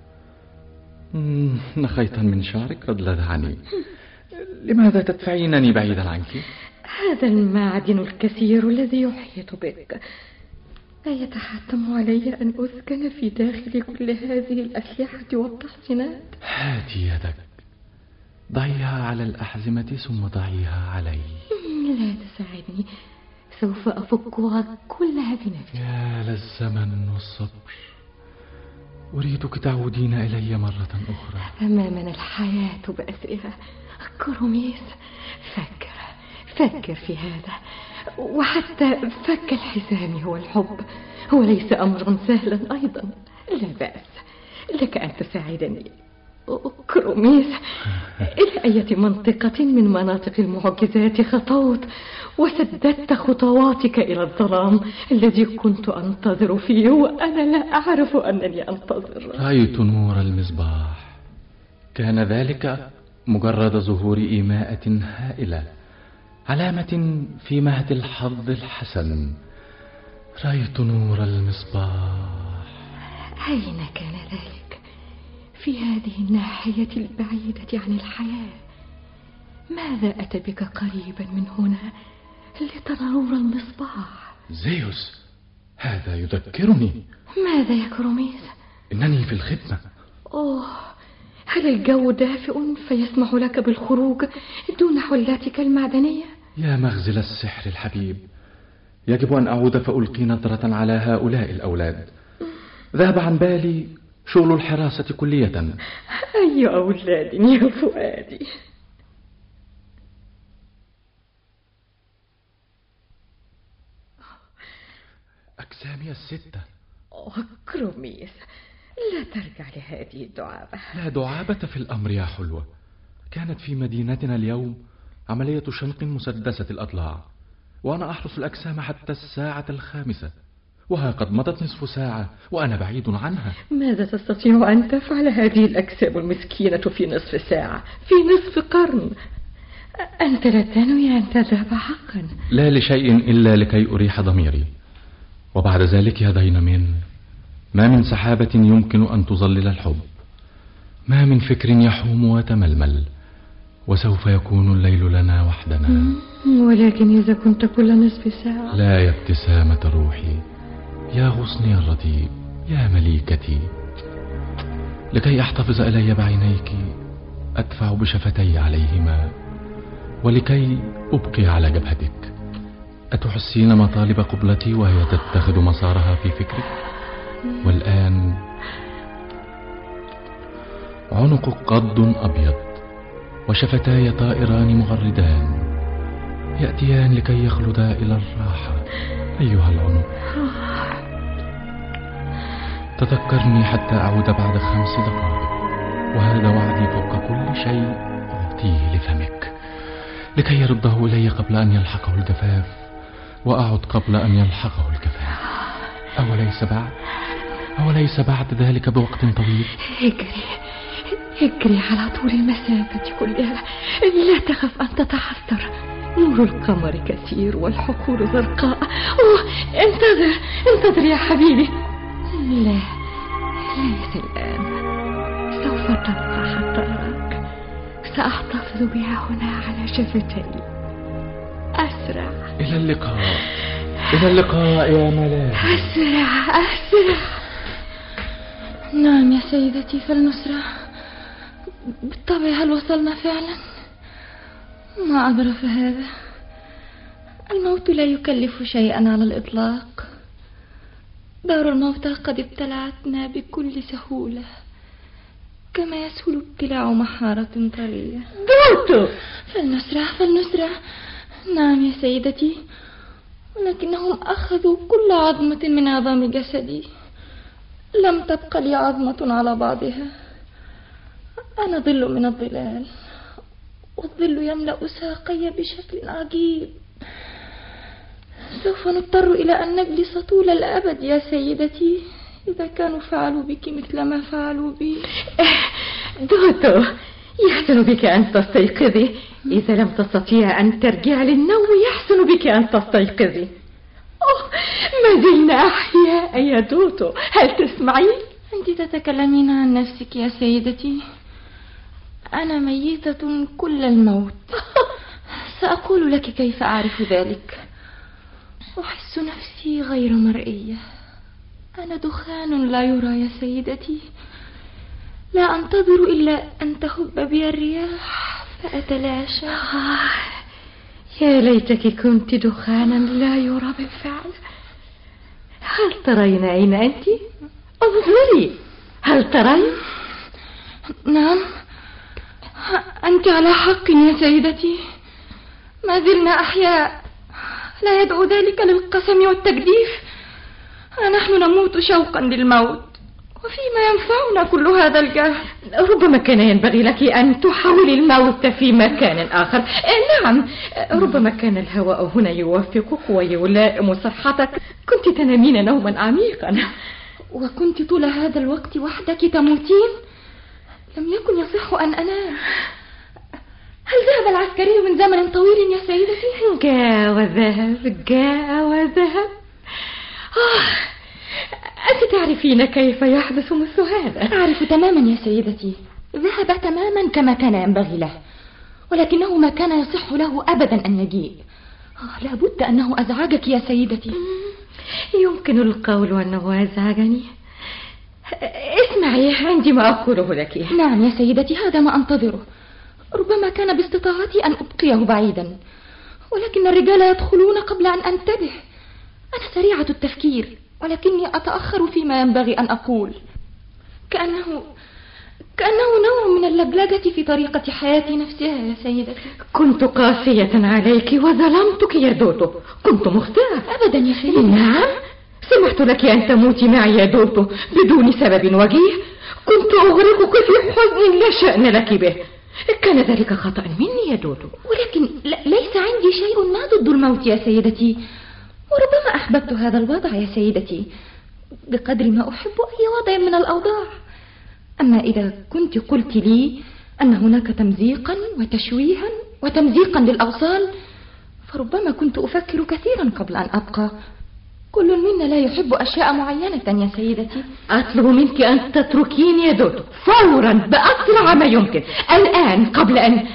نخيتا من شعرك قد لدعني. لماذا تدفعينني بعيدا عنك؟ هذا المعدن الكثير الذي يحيط بك أيتحتم علي أن أسكن في داخل كل هذه الأسلحة والتحصينات؟ هاتي يدك، ضعيها على الأحزمة ثم ضعيها علي. لا تساعدني، سوف أفكها كلها بنفسي. يا للزمن والصبر، أريدك تعودين إلي مرة أخرى. أمامنا الحياة بأسرها. كروميس، فكر في هذا، وحتى فك الحزام هو الحب، هو ليس أمرا سهلا أيضا. لا بأس، لك أن تساعدني. كروميس، إلى أي منطقة من مناطق المعجزات خطوت وسددت خطواتك إلى الظلام الذي كنت أنتظر فيه وأنا لا أعرف أنني أنتظر؟ رأيت نور المصباح. كان ذلك مجرد ظهور إيماءة هائلة، علامة في مهد الحظ الحسن. رأيت نور المصباح. أين كان ذلك؟ في هذه الناحية البعيدة عن الحياة. ماذا أتى بك قريبا من هنا لترى نور المصباح؟ زيوس، هذا يذكرني. ماذا يا كروميس؟ إنني في الخدمة. هل الجو دافئ فيسمح لك بالخروج دون حلاتك المعدنية؟ يا مغزل السحر الحبيب، يجب أن أعود فألقي نظرة على هؤلاء الأولاد. ذهب عن بالي شغل الحراسة كلية. أي أولاد يا فؤادي؟ أجسامي الستة. كروميس، لا ترجع لهذه الدعابة. لا دعابة في الأمر يا حلوة. كانت في مدينتنا اليوم عملية شنق مسدسة الأضلاع، وأنا أحرس الأجسام حتى الساعة 5، وها قد مضت نصف ساعة وأنا بعيد عنها. ماذا تستطيع أن تفعل هذه الأجسام المسكينة في نصف ساعة، في نصف قرن؟ أنت لا تنوي أن تذهب حقا؟ لا لشيء إلا لكي أريح ضميري. وبعد ذلك يا دينامين، ما من سحابة يمكن أن تظلل الحب، ما من فكر يحوم ويتململ، وسوف يكون الليل لنا وحدنا. ولكن إذا كنت كل نصف ساعة. لا يا ابتسامة روحي، يا غصني الرطيب، يا مليكتي، لكي أحتفظ إلي بعينيك أدفع بشفتي عليهما، ولكي أبقي على جبهتك. أتحسين مطالب قبلتي وهي تتخذ مسارها في فكرك؟ والآن عنقك قد أبيض، وشفتاي طائران مغردان يأتيان لكي يخلدا إلى الراحة. أيها العنق، تذكرني حتى أعود بعد 5 دقائق، وهذا وعدي فوق كل شيء أعطيه لفمك، لكي يرده إلي قبل أن يلحقه الجفاف، وأعد قبل أن يلحقه الجفاف. أوليس بعد ذلك بوقت طويل؟ اجري على طول المسافة كلها، لا تخف أن تتعثر. نور القمر كثير والحقول زرقاء. انتظر يا حبيبي. لا، ليس الآن، سوف تبقى حتى أراك. سأحتفظ بها هنا على شفتي. أسرع. إلى اللقاء، إلى اللقاء يا ملاك. أسرع. نعم يا سيدتي، فلنسرع. بالطبع هل وصلنا فعلا؟ ما أظرف هذا. الموت لا يكلف شيئا على الإطلاق. دار الموتى قد ابتلعتنا بكل سهولة، كما يسهل ابتلاع محارة طرية. دوتو، فلنسرع. نعم يا سيدتي، ولكنهم أخذوا كل عظمة من عظام جسدي. لم تبق لي عظمة على بعضها. أنا ظل من الظلال، والظل يملأ ساقي بشكل عجيب. سوف نضطر إلى أن نجلس طول الأبد يا سيدتي، إذا كانوا فعلوا بك مثل ما فعلوا بي. دوتو، يحسن بك أن تستيقظي. إذا لم تستطيع أن ترجع للنوم يحسن بك أن تستيقظي. ما زلنا أحياء يا دوتو، هل تسمعين؟ أنت تتكلمين عن نفسك يا سيدتي. أنا ميتة كل الموت. سأقول لك كيف أعرف ذلك. أحس نفسي غير مرئية. أنا دخان لا يرى يا سيدتي. لا أنتظر إلا أن تهب بي الرياح فأتلاشى. يا ليتك كنت دخانا لا يرى بالفعل. هل ترين أين أنت؟ انظري، هل ترين؟ نعم، أنت على حق يا سيدتي. ما زلنا أحياء. لا يدعو ذلك للقسم والتجديف. نحن نموت شوقا للموت، وفيما ينفعنا كل هذا الجهل. ربما كان ينبغي لك أن تحاولي الموت في مكان آخر. نعم، ربما كان الهواء هنا يوافقك ويلائم صحتك. كنت تنامين نوما عميقا. وكنت طول هذا الوقت وحدك تموتين؟ لم يكن يصح أن أنام. هل ذهب العسكري من زمن طويل يا سيدتي؟ جاء وذهب. أنت تعرفين كيف يحدث مثل هذا؟ أعرف تماما يا سيدتي. ذهب تماما كما كان ينبغي له، ولكنه ما كان يصح له أبدا أن يجيء. لابد أنه أزعجك يا سيدتي. يمكن القول أنه أزعجني. اسمعي عندي ما أقوله لك. نعم يا سيدتي، هذا ما أنتظره. ربما كان باستطاعتي أن أبقيه بعيدا، ولكن الرجال يدخلون قبل أن أنتبه. أنا سريعة التفكير، ولكني أتأخر فيما ينبغي أن أقول. كأنه نوع من اللجلجة في طريقة حياتي نفسها يا سيدتي. كنت قاسية عليك وظلمتك يا دوتو. كنت مخطئة. أبدا يا سيدتي. نعم، سمحت لك أن تموتي معي يا دوتو بدون سبب وجيه. كنت أغرقك في حزن لا شأن لك به. كان ذلك خطأ مني يا دوتو. ولكن ليس عندي شيء ما ضد الموت يا سيدتي، وربما أحببت هذا الوضع يا سيدتي بقدر ما أحب أي وضع من الأوضاع. أما إذا كنت قلت لي أن هناك تمزيقا وتشويها وتمزيقا للأوصال، فربما كنت أفكر كثيرا قبل أن أبقى. كل منا لا يحب أشياء معينة يا سيدتي. أطلب منك أن تتركيني يا دوتو فورا بأسرع ما يمكن، الآن قبل أن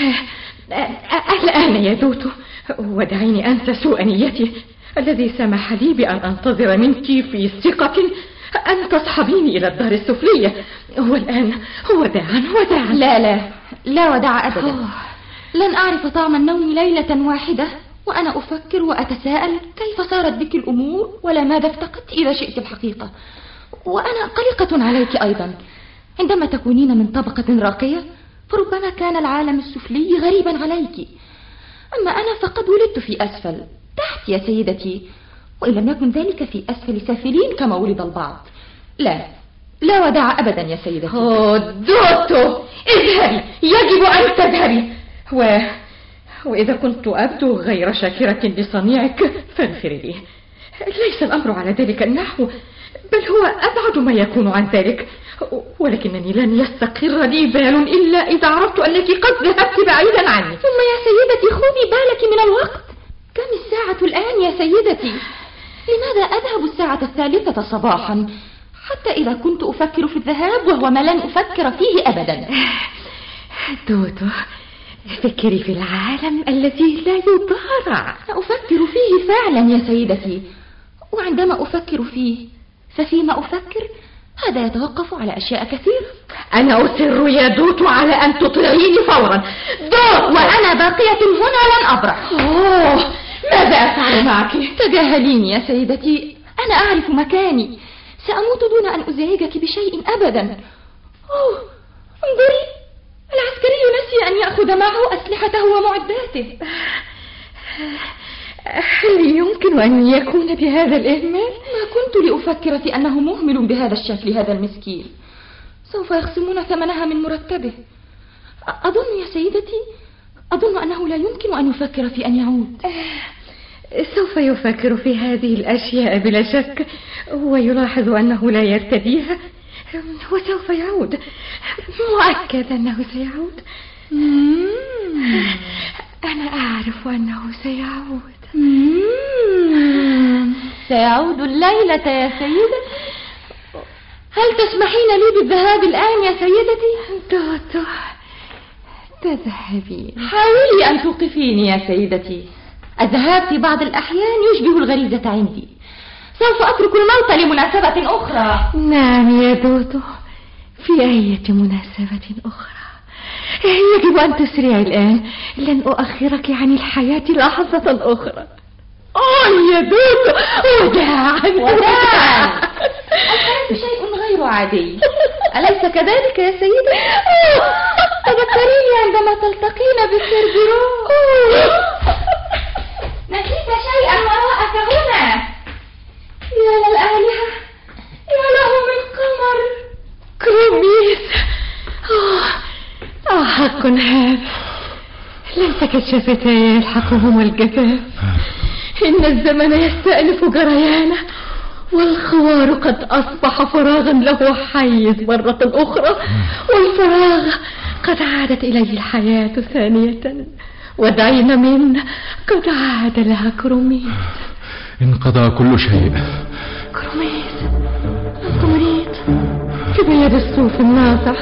الآن يا دوتو. ودعيني أنسى سوء نيتي الذي سمح لي بأن أنتظر منك في ثقة أن تصحبيني إلى الدار السفلية. والآن وداعا. لا وداع أبدا. لن أعرف طعم النوم ليلة واحدة وأنا أفكر وأتساءل كيف صارت بك الأمور ولا ماذا افتقدت إذا شئت الحقيقة. وأنا قلقة عليك أيضا. عندما تكونين من طبقة راقية فربما كان العالم السفلي غريبا عليك، أما أنا فقد ولدت في أسفل تحت يا سيدتي، وإن لم يكن ذلك في أسفل سافلين كما ولد البعض. لا وداع أبدا يا سيدتي. دوتو، اذهبي، يجب أن تذهبي. وإذا كنت أبدو غير شاكرة لصنيعك فاغفري لي. ليس الأمر على ذلك النحو، بل هو أبعد ما يكون عن ذلك. ولكنني لن يستقر لي بال إلا إذا عرفت أنك قد ذهبت بعيدا عني. ثم يا سيدتي خذي بالك من الوقت. كم الساعة الآن يا سيدتي؟ لماذا أذهب الساعة 3 صباحا حتى إذا كنت أفكر في الذهاب وهو ما لن أفكر فيه أبدا؟ دودو، فكري في العالم الذي لا يضارع. أفكر فيه فعلا يا سيدتي، وعندما أفكر فيه ففيما أفكر هذا يتوقف على أشياء كثيرة. أنا أصر يا دوت على أن تطلعيني فورا. دوت، وأنا باقية هنا لن أبرح. ماذا أفعل معك؟ تجاهليني يا سيدتي، أنا أعرف مكاني، سأموت دون أن أزعجك بشيء أبدا. انظري، العسكري نسي أن يأخذ معه أسلحته ومعداته. هل يمكن أن يكون بهذا الإهمال؟ ما كنت لأفكر في أنه مهمل بهذا الشكل هذا المسكين. سوف يخصمون ثمنها من مرتبه. أظن يا سيدتي، أظن أنه لا يمكن أن يفكر في أن يعود. سوف يفكر في هذه الأشياء بلا شك، ويلاحظ أنه لا يرتديها، وسوف يعود. مؤكد أنه سيعود. أنا أعرف أنه سيعود. سيعود الليلة يا سيدتي. هل تسمحين لي بالذهاب الآن يا سيدتي؟ دوتو، تذهبين. حاولي أن توقفيني يا سيدتي. الذهاب في بعض الأحيان يشبه الغريزة عندي. سوف أترك الموت لمناسبة أخرى. نعم يا دوتو، في أي مناسبة أخرى. يجب أن تسرعي الآن، لن أؤخرك عن الحياة لحظة أخرى. يا دوتو، وداعا. الحياة شيء غير عادي، أليس كذلك يا سيدي؟ تذكريني عندما تلتقين بالسيربيرو. نسيت شيئا وراءك هنا. يا للآلهة، يا له من قمر. كروميس، حق هذا. لن تكد شفتاي يلحقهما الجفاف. إن الزمن يستأنف جريانه، والخوار قد أصبح فراغا له حيز مرة أخرى، والفراغ قد عادت إليه الحياة ثانية، ودعينا منه قد عاد لها كروميس. انقضى كل شيء. كروميس، أنت مريض في بيد الصوف الناصع.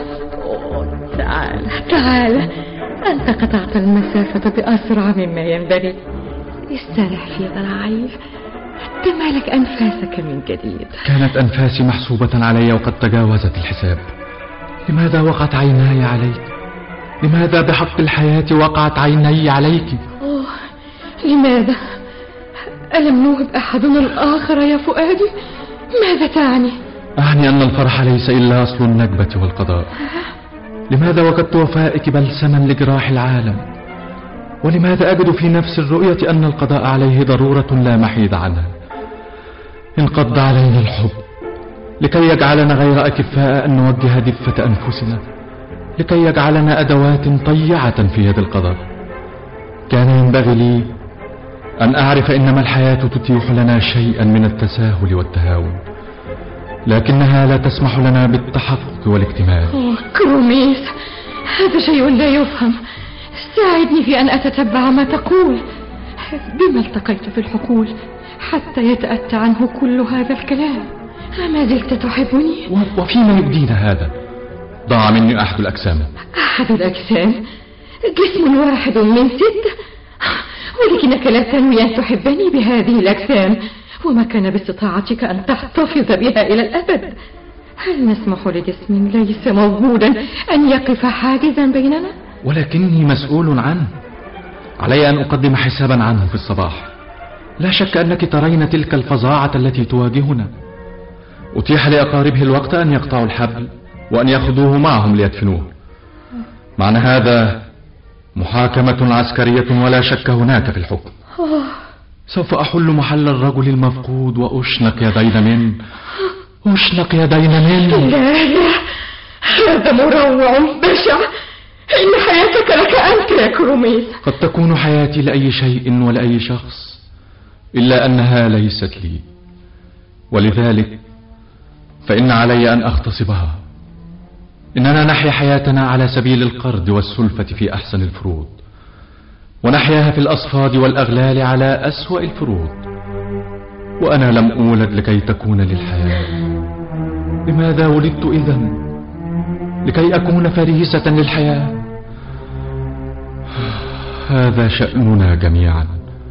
تعال، أنت قطعت المسافة بأسرع مما ينبغي. استرح في ذراعي، تمالك أنفاسك من جديد. كانت أنفاسي محسوبة علي وقد تجاوزت الحساب. لماذا وقعت عيناي عليك؟ لماذا بحق الحياة وقعت عيني عليك؟ لماذا؟ ألم نوهب أحدنا الآخر يا فؤادي؟ ماذا تعني؟ أعني أن الفرح ليس إلا أصل النكبة والقضاء. لماذا وجدت وفائك بلسما لجراح العالم؟ ولماذا أجد في نفس الرؤية أن القضاء عليه ضرورة لا محيد عنها؟ انقض علينا الحب لكي يجعلنا غير أكفاء أن نوجه دفة أنفسنا، لكي يجعلنا أدوات طيعة في يد القدر. كان ينبغي لي أن أعرف إنما الحياة تتيح لنا شيئا من التساهل والتهاون، لكنها لا تسمح لنا بالتحقق والاكتمال. كروميس، هذا شيء لا يفهم. ساعدني في أن أتتبع ما تقول. بما التقيت في الحقول حتى يتأتى عنه كل هذا الكلام؟ أما زلت تحبني؟ وفيما يبدينا هذا؟ ضاع مني أحد الأجسام. أحد الأجسام؟ جسم واحد من 6؟ ولكنك لا تنوي أن تحبني بهذه الأجسام، وما كان باستطاعتك أن تحتفظ بها إلى الأبد. هل نسمح لجسم ليس موجودا أن يقف حاجزا بيننا؟ ولكني مسؤول عنه، علي أن أقدم حسابا عنه في الصباح. لا شك أنك ترين تلك الفظاعة التي تواجهنا. أتيح لأقاربه الوقت أن يقطعوا الحبل وأن يأخذوه معهم ليدفنوه. معنى هذا محاكمة عسكرية ولا شك هناك في الحكم. سوف أحل محل الرجل المفقود وأشنق يدين منه. أشنق يدين منه. لا، هذا مروع بشع. إن حياتك لك أنت يا كروميس. قد تكون حياتي لأي شيء ولأي شخص، إلا أنها ليست لي، ولذلك فإن علي أن أغتصبها إننا نحيا حياتنا على سبيل القرض والسلفة في أحسن الفروض، ونحياها في الأصفاد والأغلال على أسوأ الفروض. وأنا لم أولد لكي تكون للحياة. لماذا ولدت إذن؟ لكي أكون فريسة للحياة. هذا شأننا جميعا،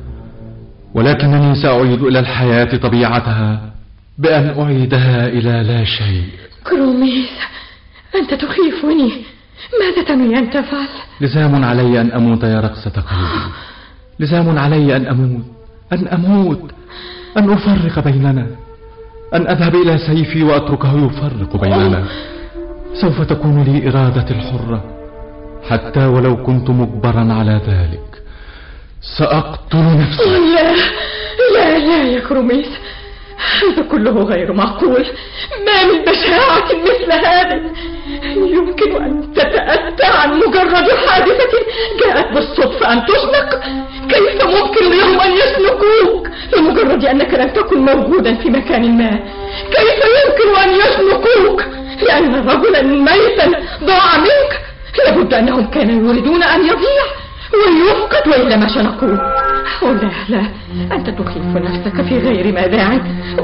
ولكنني سأعيد إلى الحياة طبيعتها بأن أعيدها إلى لا شيء. كروميس، أنت تخيفني. ماذا تنوي أن تفعل؟ لزام علي أن أموت يا رقصة قلبي. لزام علي أن أموت، أن أفرق بيننا، أن أذهب إلى سيفي وأتركه يفرق بيننا. سوف تكون لي إرادتي الحرة، حتى ولو كنت مجبرا على ذلك. سأقتل نفسي. لا لا لا يا كروميس، هذا كله غير معقول. ما من بشاعة مثل هذه يمكن أن تتأتى عن مجرد حادثة جاءت بالصدفة أن تشنق. كيف ممكن لهم أن يشنقوك لمجرد أنك لم تكن موجودا في مكان ما؟ كيف يمكن أن يشنقوك لأن رجلا ميتا ضاع منك؟ لابد أنهم كانوا يريدون أن يضيع ويفقد وإلا ما شنقوه. لا لا، أنت تخيف نفسك في غير ما داعي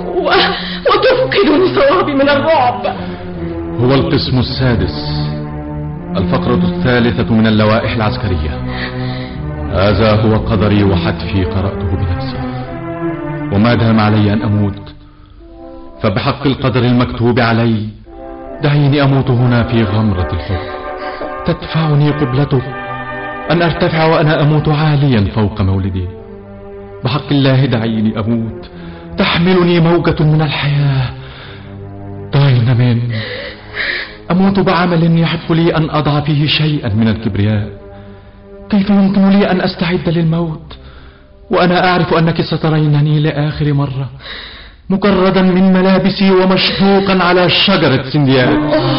وتفقدني صوابي من الرعب. هو القسم السادس، الفقرة الثالثة من اللوائح العسكرية. هذا هو قدري وحتفي قرأته بنفسي، وما دام علي أن أموت فبحق القدر المكتوب علي دعيني أموت هنا في غمرة الحب. تدفعني قبلته أن أرتفع وأنا أموت عاليا فوق مولدي. بحق الله دعيني أموت، تحملني موجة من الحياة. داينامين، أموت بعمل يحب لي أن أضع فيه شيئا من الكبرياء. كيف يمكن لي أن أستعد للموت وأنا أعرف أنك سترينني لآخر مرة مجردا من ملابسي ومشنوقا على شجرة سندياد؟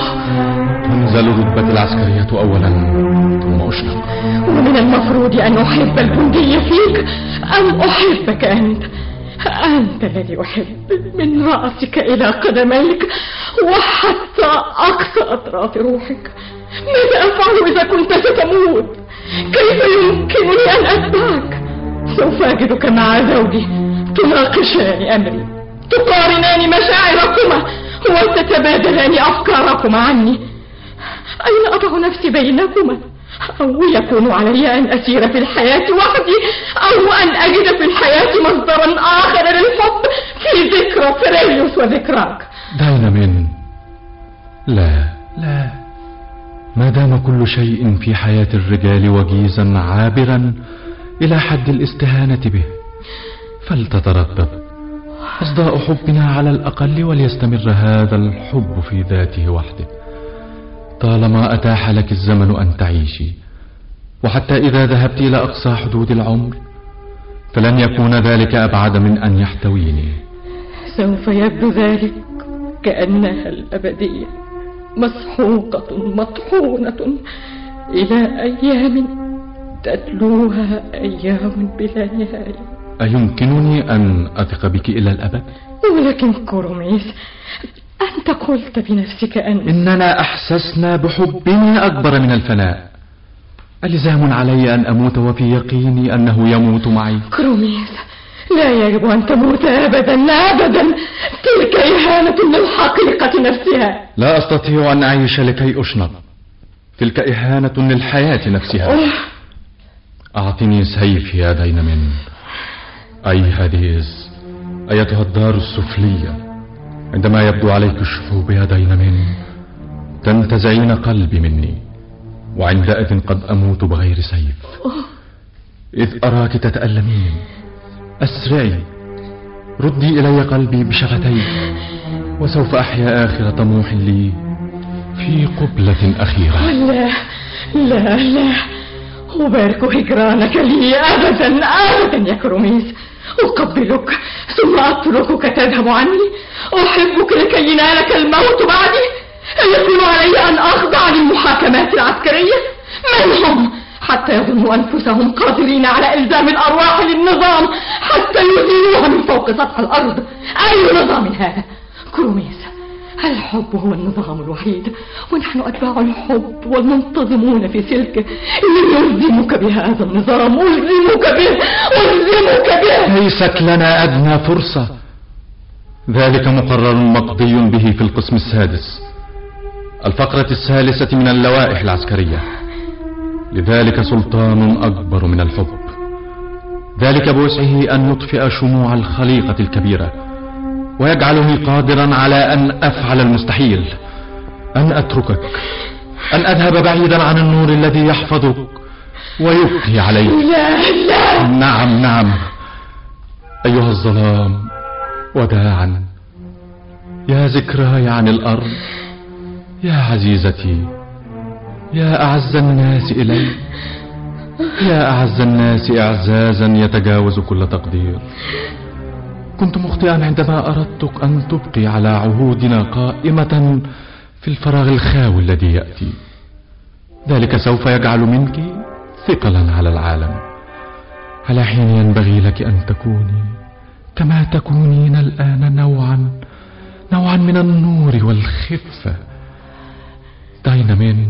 تنزل الرتبة العسكرية أولا ثم أشنق. ومن المفروض أن أحب الجندي فيك أم أحبك أنت؟ أنت الذي أحب من رأسك إلى قدميك وحتى أقصى أطراف روحك. ماذا أفعل إذا كنت ستموت؟ كيف يمكنني أن أتبعك؟ سوف أجدك مع زوجي تناقشان أمري، تقارنان مشاعركما وتتبادلان أفكاركما عني. أين أضع نفسي بينكما؟ أو يكون علي أن أسير في الحياة وحدي، أو أن أجد في الحياة مصدرا آخر للحب في ذكرى فريليوس وذكراك. داينامين، لا لا، ما دام كل شيء في حياة الرجال وجيزا عابرا إلى حد الاستهانة به فلتترتب أصداء حبنا على الأقل، وليستمر هذا الحب في ذاته وحده طالما أتاح لك الزمن أن تعيشي. وحتى إذا ذهبت إلى أقصى حدود العمر فلن يكون ذلك أبعد من أن يحتويني. سوف يبدو ذلك كأنها الأبدية مسحوقة مطحونة إلى أيام تتلوها أيام بلا نهاية. أيمكنني أن أثق بك إلى الأبد؟ ولكن كروميس، أنت قلت بنفسك إننا أحسسنا بحبنا أكبر من الفناء. ألزام علي أن أموت وفي يقيني أنه يموت معي؟ كروميس، لا يجب أن تموت أبدا أبدا. تلك إهانة للحقيقة نفسها. لا أستطيع أن أعيش لكي أشنق. تلك إهانة للحياة نفسها. أعطني سيفي يا داينامين. أي هاديز، أيتها الدار السفلية، عندما يبدو عليك الشفوب يا داينامين تنتزعين قلبي مني، وعندئذ قد أموت بغير سيف. إذ أراك تتألمين أسرعي، ردي إلي قلبي بشفتيك، وسوف أحيا آخر طموح لي في قبلة أخيرة. لا لا لا، أبارك هجرانك لي أبدا أبدا يا كروميس. أقبلك ثم أتركك تذهب عني. أحبك لكي ينالك الموت بعدي. يكون علي أن أخضع للمحاكمات العسكرية؟ من هم حتى يظنوا أنفسهم قادرين على إلزام الأرواح للنظام حتى يزيلوها من فوق سطح الأرض؟ أي نظام هذا؟ كروميس، الحب هو النظام الوحيد، ونحن أتباع الحب والمنتظمون في سلكه. ألزمك بهذا النظام، ألزمك به. ليست لنا أدنى فرصة. ذلك مقرر مقضي به في القسم السادس الفقرة الثالثة من اللوائح العسكرية. لذلك سلطان أكبر من الحب، ذلك بوسعه أن يطفئ شموع الخليقة الكبيرة ويجعلني قادرا على أن أفعل المستحيل، أن أتركك، أن أذهب بعيدا عن النور الذي يحفظك ويبقي عليك. لا. نعم أيها الظلام، وداعا يا ذكراي عن الأرض، يا عزيزتي، يا أعز الناس إلي، يا أعز الناس إعزازا يتجاوز كل تقدير. كنت مخطئا عندما أردتك أن تبقي على عهودنا قائمة في الفراغ الخاوي الذي يأتي. ذلك سوف يجعل منك ثقلا على العالم، على حين ينبغي لك أن تكوني كما تكونين الآن، نوعا من النور والخفة. داينامين،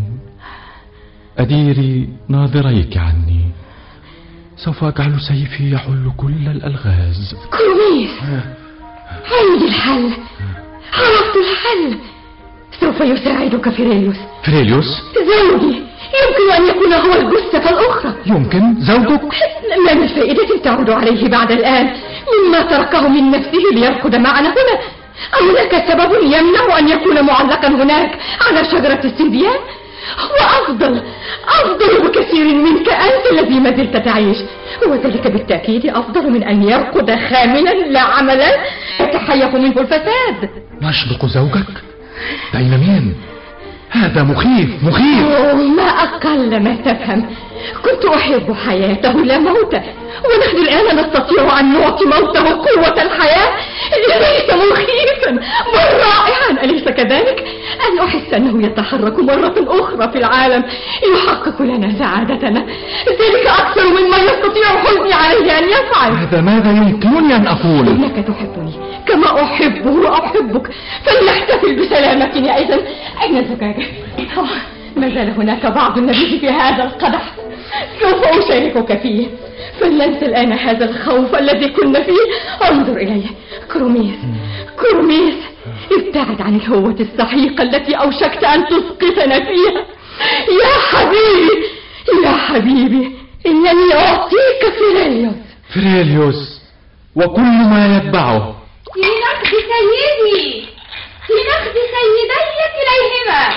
أديري ناظريك عني، سوف أجعل سيفي يحل كل الألغاز. كروميس، عندي الحل، عرفت الحل. سوف يساعدك فيريليوس. زوجي، يمكن أن يكون هو الجثة الأخرى. يمكن زوجك؟ ما من فائدة تعود عليه بعد الآن مما تركه من نفسه ليركض معنا هنا؟ أم هناك سبب يمنع أن يكون معلقا هناك على شجرة السنديان؟ وأفضل بكثير منك أنت الذي ما زلت تعيش، وذلك بالتأكيد أفضل من أن يركض خاملا لا عملا يتحيف منه الفساد. نشبق زوجك؟ داينامين، هذا مخيف. ما أقل ما تفهم. كنت أحب حياته لا موته، ونحن الآن نستطيع أن نعطي موته قوة الحياة. ليس مخيفا بل رائعا، أليس كذلك؟ أن أحس أنه يتحرك مرة أخرى في العالم يحقق لنا سعادتنا، ذلك أكثر مما يستطيع حلمي عليه أن يفعل. هذا ماذا يمكنني أن أقول؟ إنك تحبني كما أحبه وأحبك، فلنحتفل بسلامتنا. إذن أين الزجاجة؟ ما زال هناك بعض النبيذ في هذا القدح، سوف أشاركك فيه. فلننسى الآن هذا الخوف الذي كنا فيه. انظر إلي كروميس، ابتعد عن الهوة السحيقة التي أوشكت أن تسقطنا فيها. يا حبيبي، إنني أعطيك فيريليوس وكل ما يتبعه. في نقد سيدي، في نقد سيدي كليهما.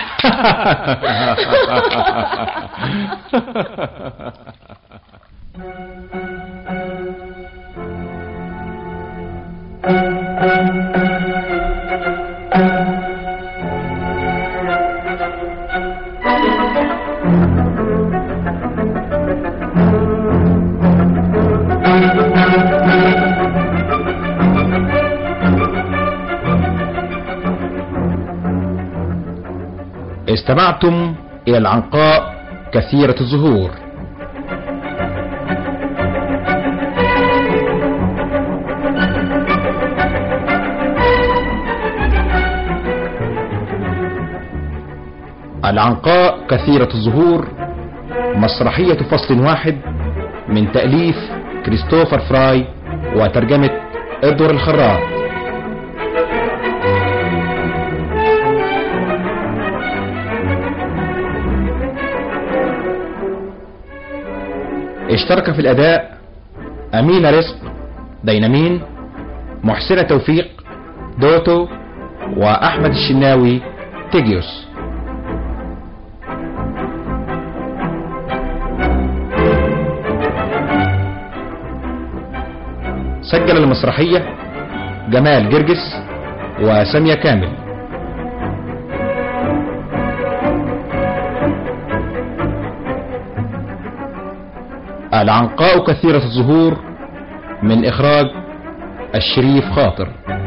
استمعتم إلى العنقاء كثيرة الزهور. العنقاء كثيرة الزهور مسرحية فصل واحد من تأليف كريستوفر فراي وترجمة إدوار الخراط. اشترك في الأداء أمينة رزق داينامين، محسنة توفيق دوتو، وأحمد الشناوي تيجيوس. سجل المسرحية جمال جرجس وسامية كامل. العنقاء كثيرة الزهور من إخراج الشريف خاطر.